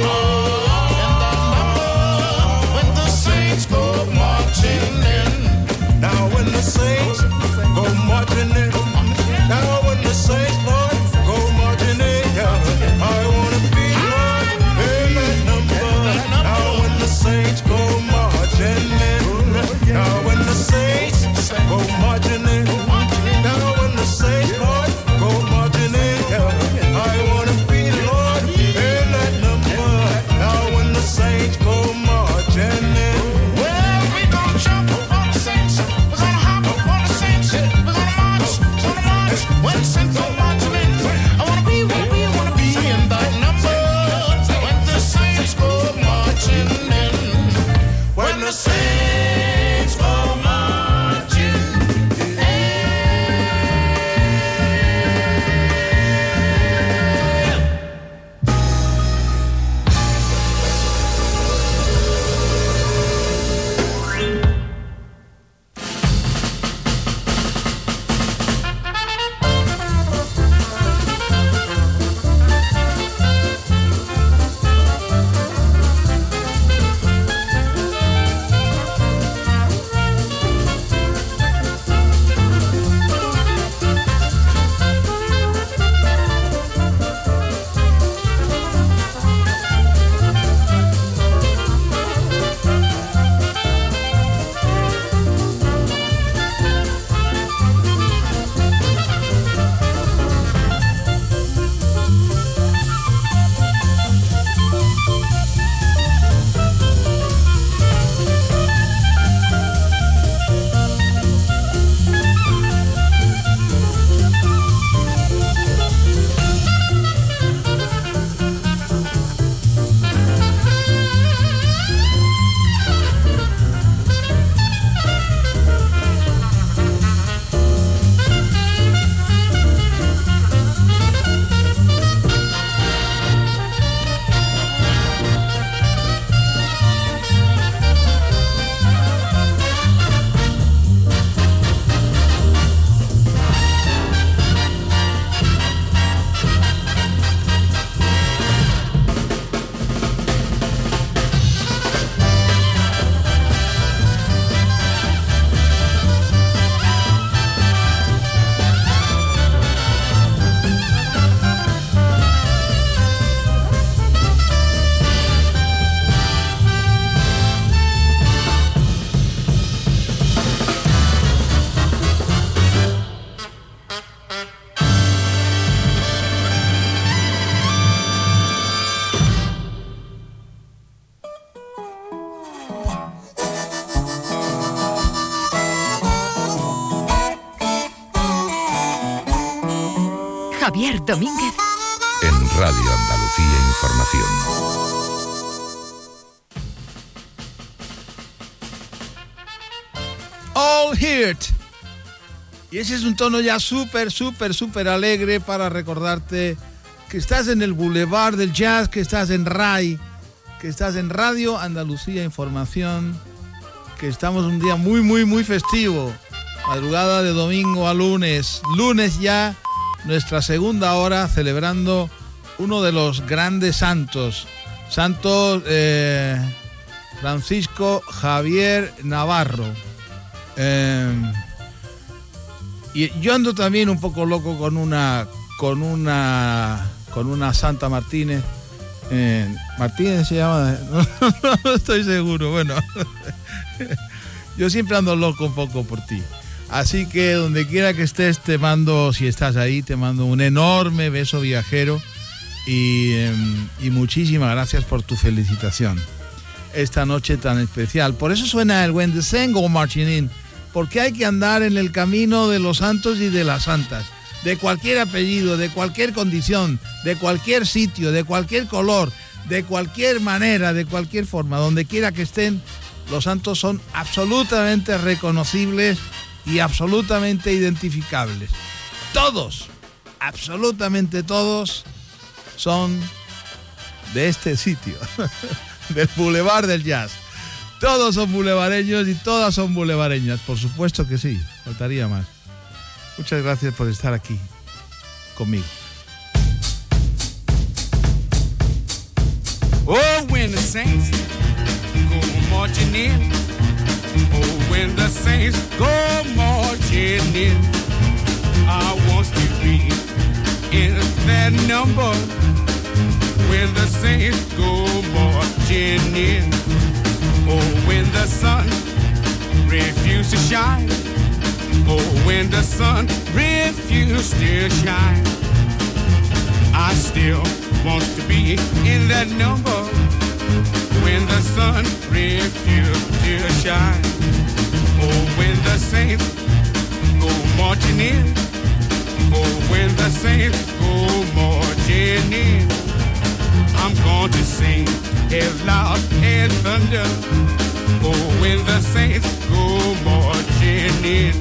in that number. When the saints go marching in. Now when the saints go marching in. Now when the saints, Lord, go marching in, yeah, I wanna be, Lord, in that number. Now when the saints go marching in. Now when the saints go marching in. Now when the saints, Lord, go marching in, yeah, I wanna be, Lord, in that number. Now when the saints go marching in. Well, we gonna jump on the saints. We're gonna hop up on the saints. We're gonna march, gonna march. When the saints go marching in, I wanna be, wanna be, wanna be in that number. When the saints go marching in. When the saints go marching in. Javier Domínguez en Radio Andalucía Información. All Heard. Y ese es un tono ya súper, súper, súper alegre para recordarte que estás en el Boulevard del Jazz, que estás en R A I, que estás en Radio Andalucía Información, que estamos un día muy, muy, muy festivo. Madrugada de domingo a lunes. Lunes ya, nuestra segunda hora, celebrando uno de los grandes santos. Santos eh, Francisco Javier Navarro. Eh, y yo ando también un poco loco con una con una con una Santa Martínez. Eh, Martínez se llama, no, no estoy seguro. Bueno, yo siempre ando loco un poco por ti. Así que donde quiera que estés, te mando, si estás ahí, te mando un enorme beso viajero y, eh, y muchísimas gracias por tu felicitación esta noche tan especial. Por eso suena el When the Saints Go Marching In, porque hay que andar en el camino de los santos y de las santas, de cualquier apellido, de cualquier condición, de cualquier sitio, de cualquier color, de cualquier manera, de cualquier forma, donde quiera que estén, los santos son absolutamente reconocibles y absolutamente identificables. Todos, absolutamente todos, son de este sitio, del Boulevard del Jazz. Todos son boulevareños y todas son boulevareñas, por supuesto que sí, faltaría más. Muchas gracias por estar aquí conmigo. Oh, when the saints go marching in. Oh, when the saints go marching in. I want to be in that number. When the saints go marching in. Oh, when the sun refuses to shine. Oh, when the sun refuses to shine. I still want to be in that number. When the sun refuses to shine. Oh, when the saints go marching in. Oh, when the saints go marching in. I'm going to sing as loud as thunder. Oh, when the saints go marching in.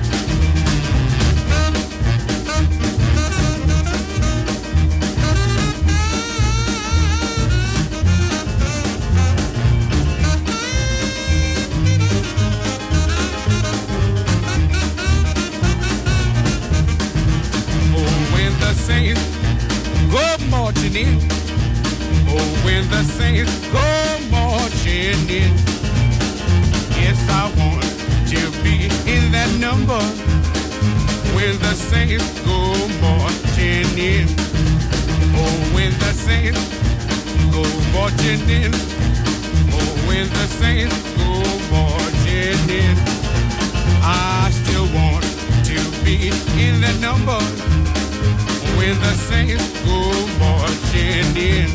Saints go marching in. Oh, when the saints go marching in. Yes, I want to be in that number. When the saints go marching in. Oh, when the saints go marching in. Oh, when the saints go marching in. I still want to be in that number. When the saints go marching in.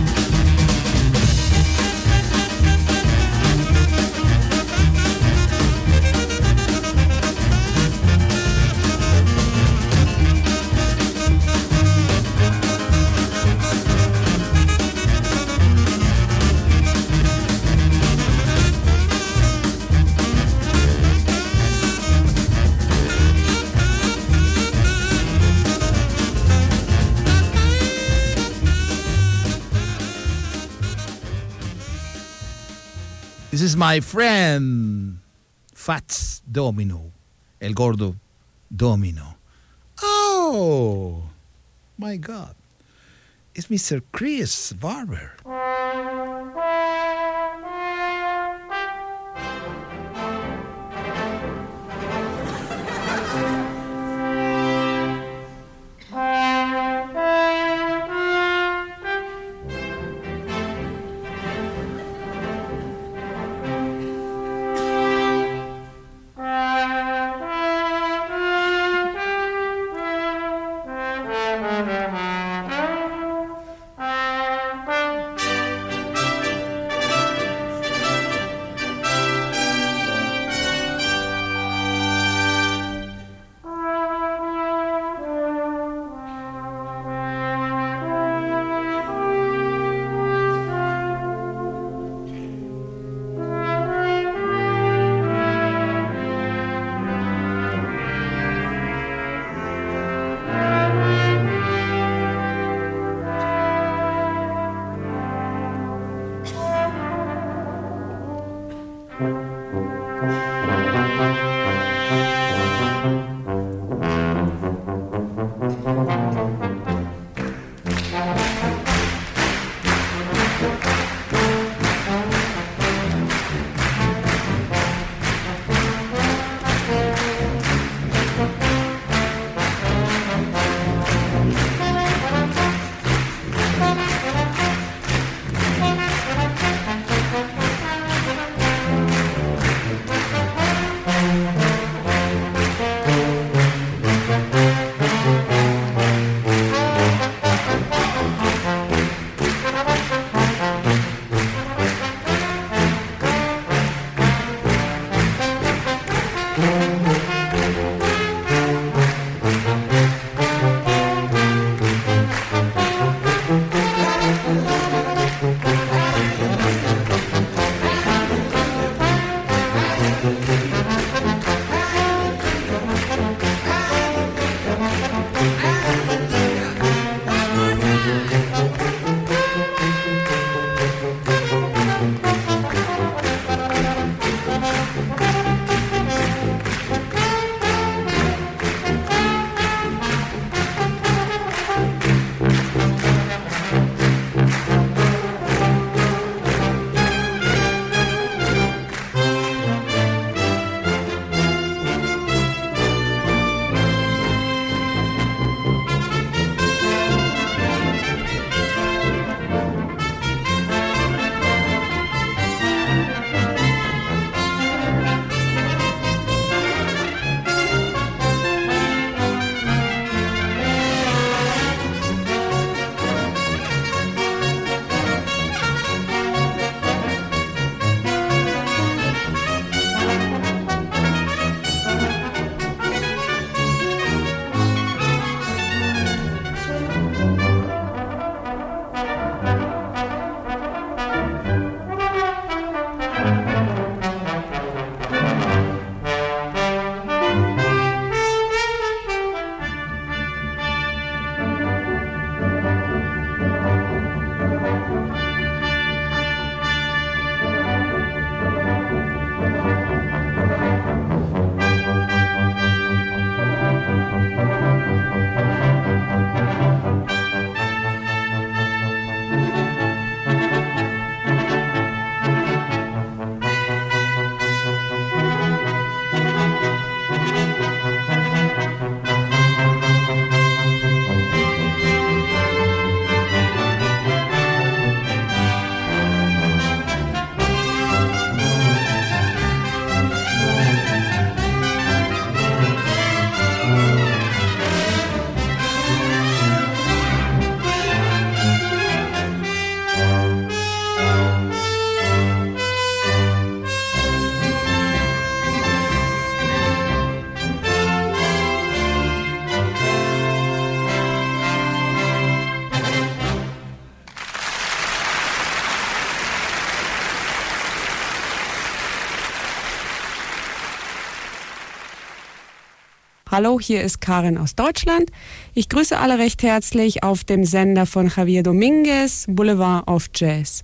This is my friend, Fats Domino, el gordo Domino. Oh, my God. It's Mister Chris Barber. Hallo, hier ist Karin aus Deutschland. Ich grüße alle recht herzlich auf dem Sender von Javier Dominguez, Boulevard of Jazz.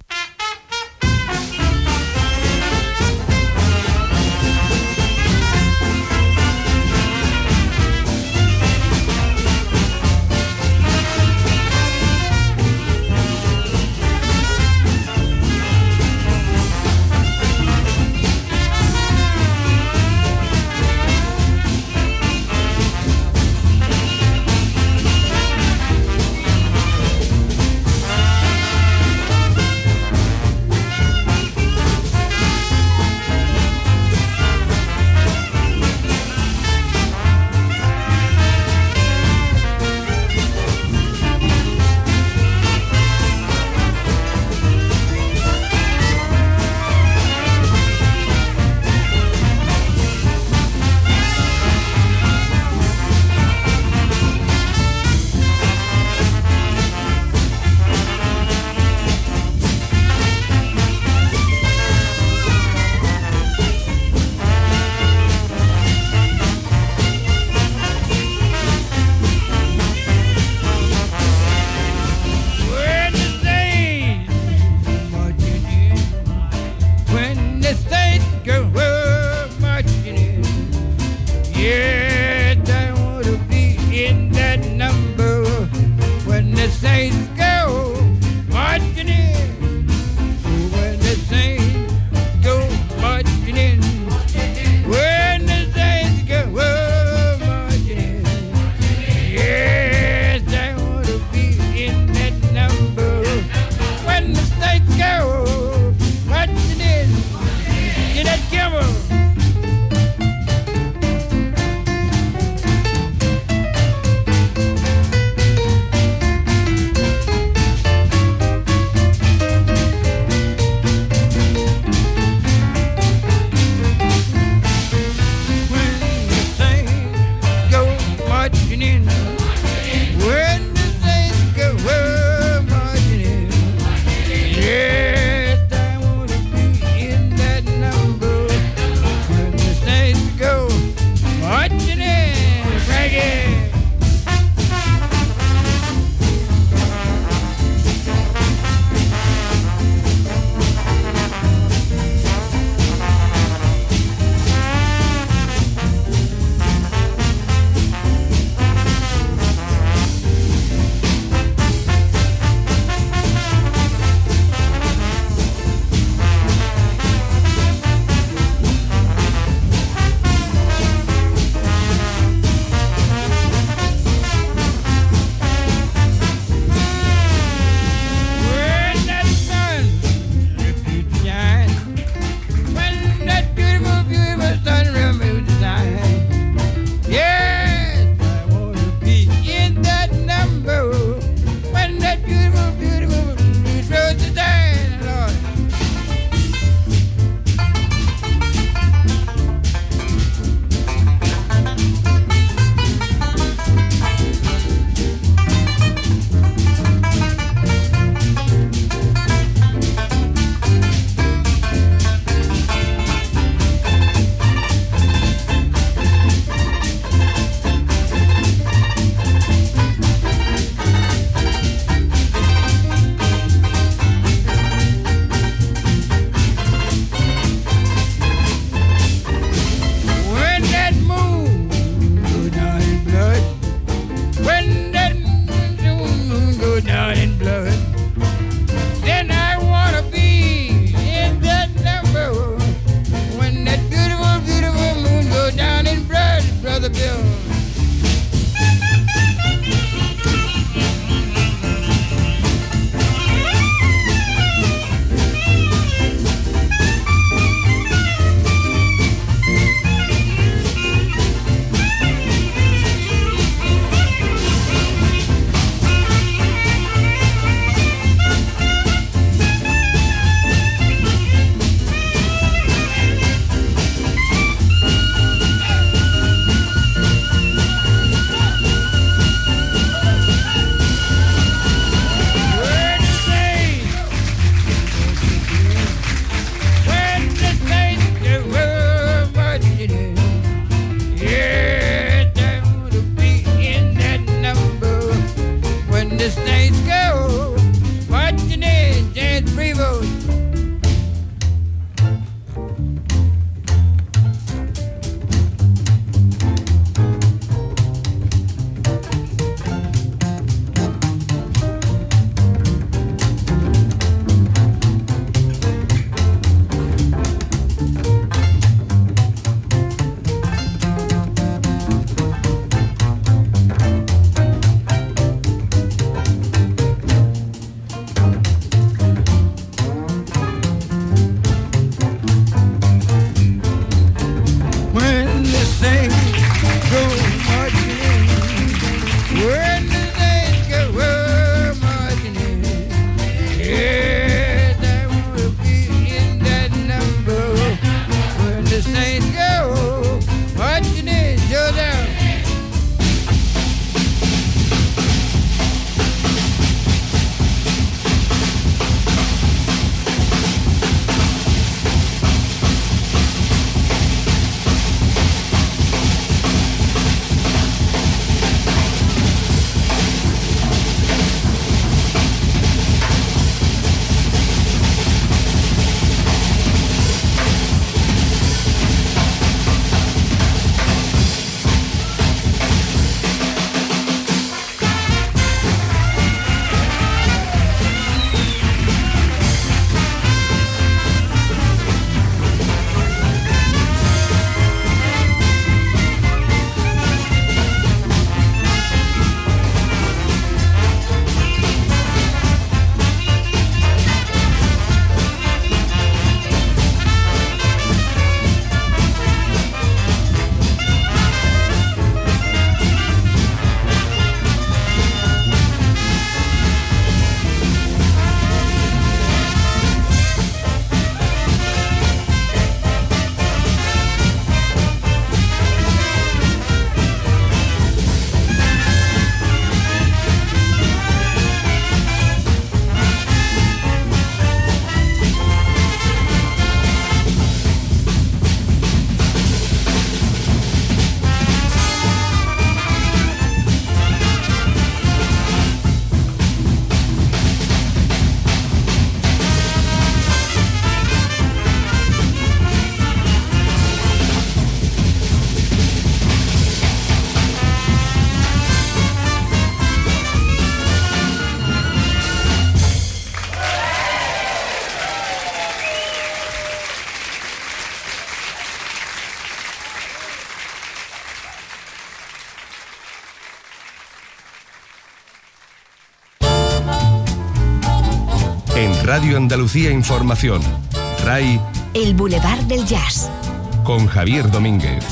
Radio Andalucía Información. R A I. El Boulevard del Jazz. Con Javier Domínguez.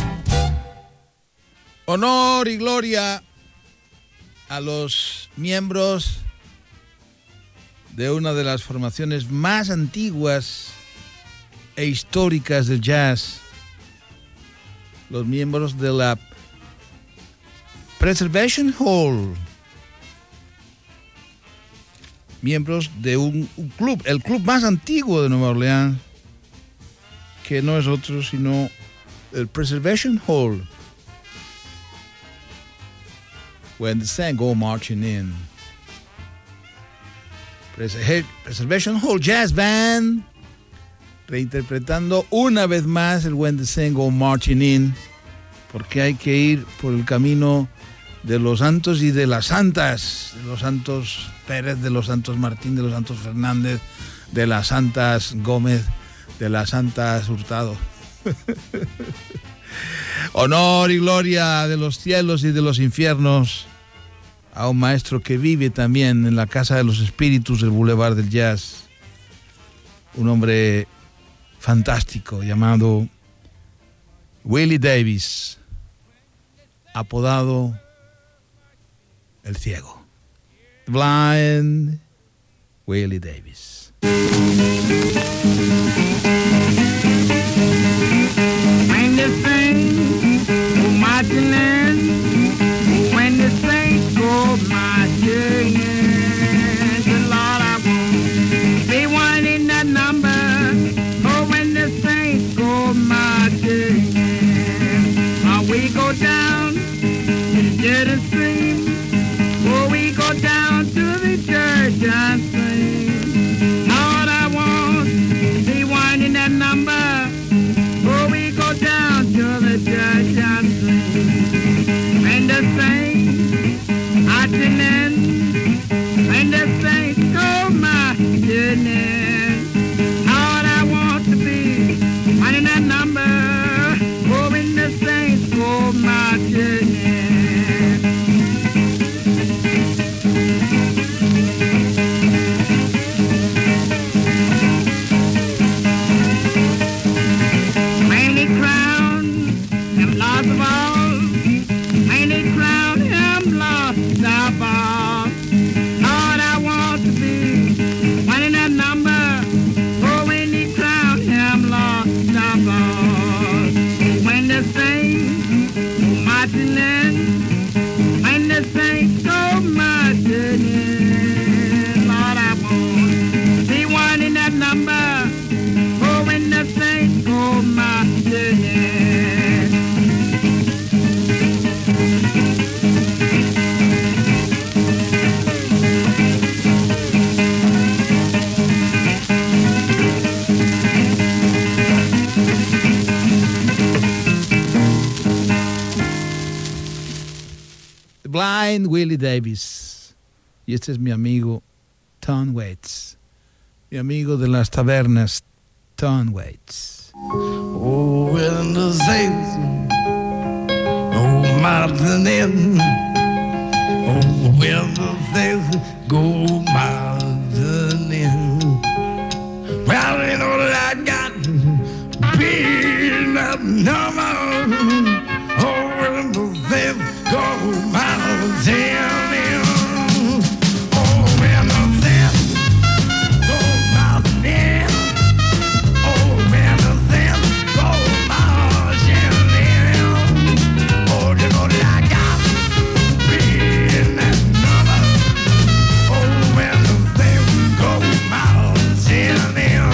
Honor y gloria a los miembros de una de las formaciones más antiguas e históricas del jazz, los miembros de la Preservation Hall, miembros de un, un club, el club más antiguo de Nueva Orleans, que no es otro sino el Preservation Hall. When the Saints Go Marching In. Preservation Hall Jazz Band, reinterpretando una vez más el When the Saints Go Marching In, porque hay que ir por el camino de los santos y de las santas, de los santos Pérez, de los santos Martín, de los santos Fernández, de las santas Gómez, de las santas Hurtado. Honor y gloria de los cielos y de los infiernos a un maestro que vive también en la Casa de los Espíritus del Boulevard del Jazz, un hombre fantástico llamado Willie Davis, apodado El Ciego. Blind Willie Davis. When the saints go marching in, when the saints go marching in, the Lord I want be one in that number. Oh, when the saints go marching in, oh, we go down to the dirty stream. Oh, we go down to the church and sing. Lord, I want to be one in that number. Oh, we go down to the church and sing. When the saints marching in, when the saints go marching in, Lord, I want to be one in that number. Oh, when the saints go marching in. Blind Willie Davis. Y este es mi amigo Tom Waits, mi amigo de las tabernas, Tom Waits. Oh, when the saints go marching in, oh, when the saints go marching in, well, you know that I got big enough number. Oh, when the saints go marching in. Oh, when the saints go marching in. Oh, when the saints go marching in. Oh, you know that I got big enough number. Oh, when the saints go marching in.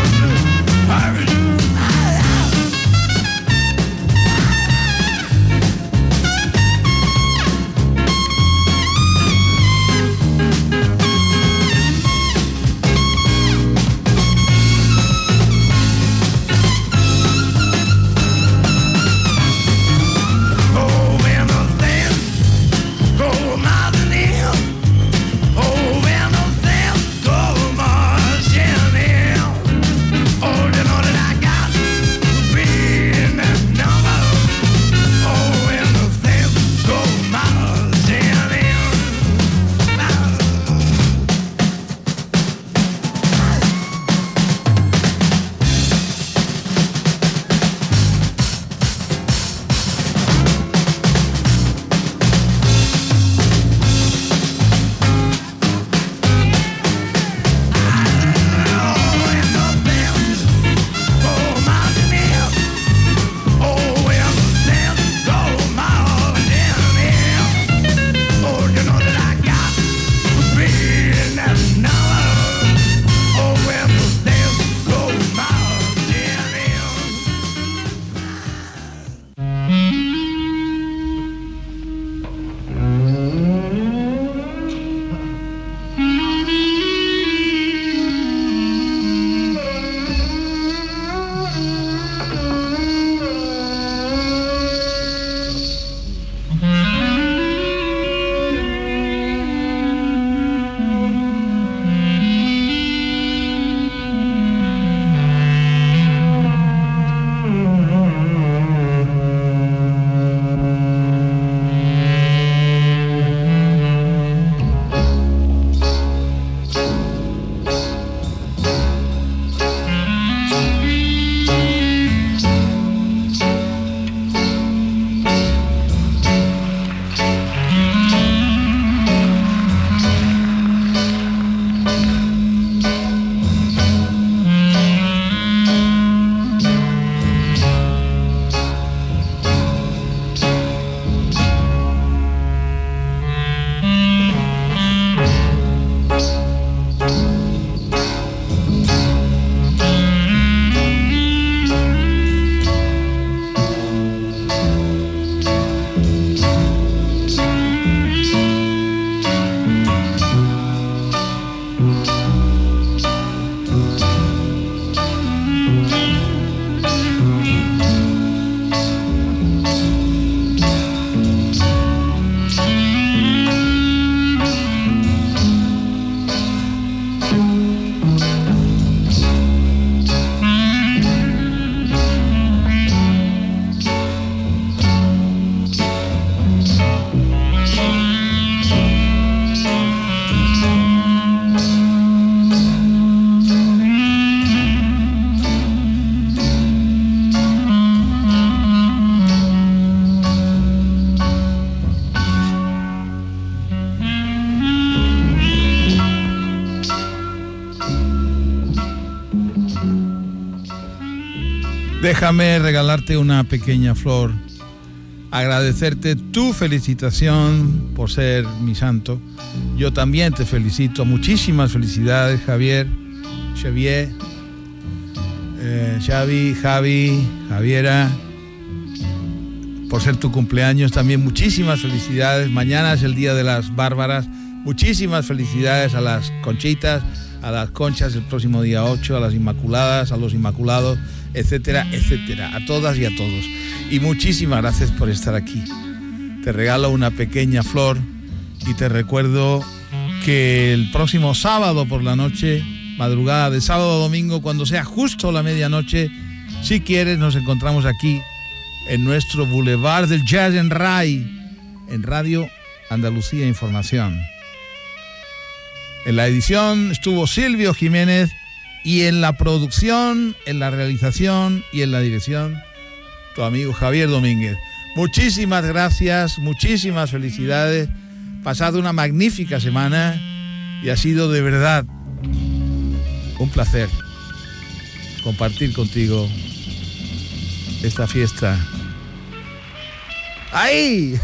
Déjame regalarte una pequeña flor, agradecerte tu felicitación por ser mi santo. Yo también te felicito, muchísimas felicidades, Javier, Xavier, eh, Xavi, Javi, Javiera, por ser tu cumpleaños. También muchísimas felicidades. Mañana es el Día de las Bárbaras. Muchísimas felicidades a las Conchitas, a las Conchas el próximo día ocho, a las Inmaculadas, a los Inmaculados, etcétera, etcétera, a todas y a todos. Y muchísimas gracias por estar aquí. Te regalo una pequeña flor y te recuerdo que el próximo sábado por la noche, madrugada de sábado a domingo, cuando sea justo la medianoche, si quieres, nos encontramos aquí en nuestro Boulevard del Jazz en RAI, en Radio Andalucía Información. En la edición estuvo Silvio Jiménez y en la producción, en la realización y en la dirección, tu amigo Javier Domínguez. Muchísimas gracias, muchísimas felicidades. Pasado una magnífica semana y ha sido de verdad un placer compartir contigo esta fiesta. ¡Ahí!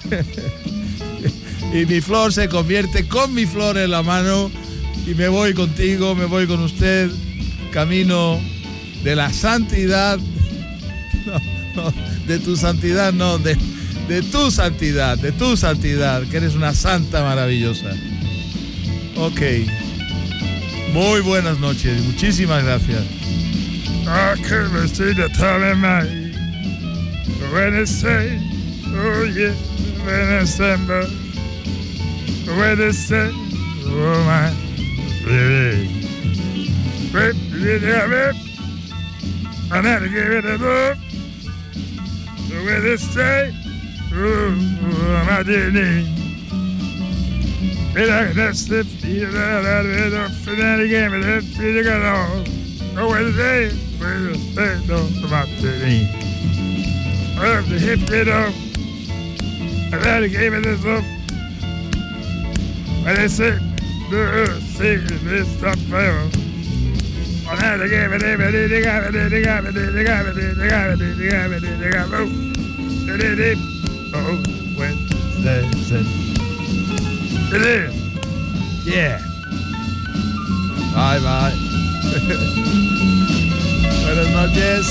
Y mi flor se convierte con mi flor en la mano y me voy contigo, me voy con usted, camino de la santidad, no, no, de tu santidad, no, de, de tu santidad, de tu santidad, que eres una santa maravillosa. Ok, muy buenas noches, muchísimas gracias. I could see the time night when it say, oh yeah, when it's December, when it say, oh my, really, but you have it, and then give it a look, when it say, oh, oh my dear, and I can slip, you know, that it up, and then again, and then you got on, oh when it say. Stand on my knee. I have to hip it up. And then he gave it this up. And they said, the see this stuff forever. And then they gave it, they got it, they got it, they got it, they got it, they got it, they got it, they got it. And then they, oh, when they said, it is. Yeah. Bye bye. Buenas noches.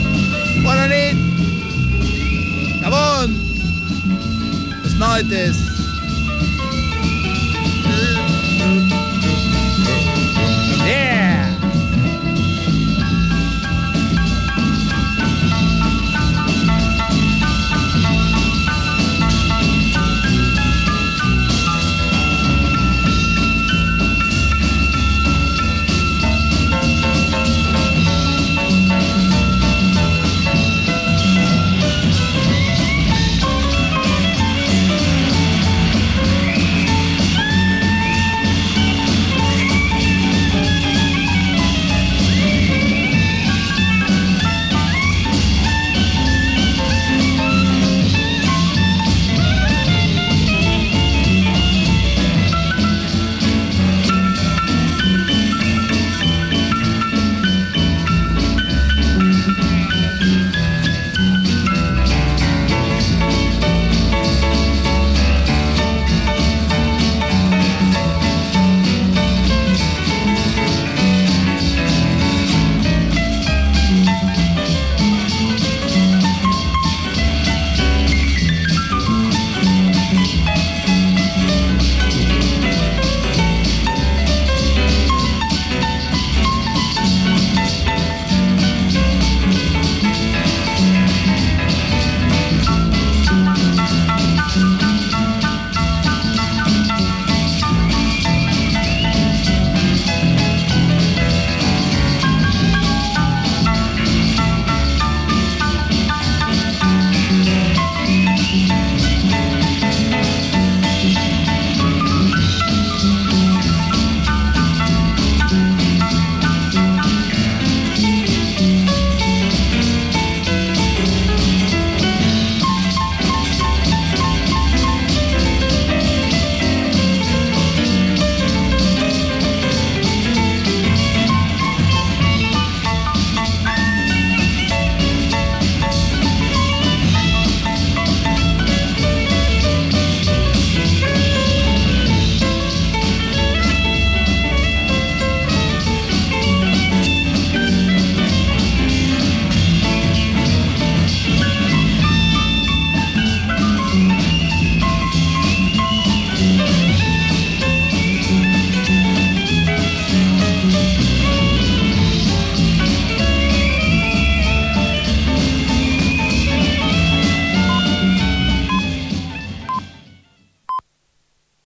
Buenas noches. Gabón. Buenas noches.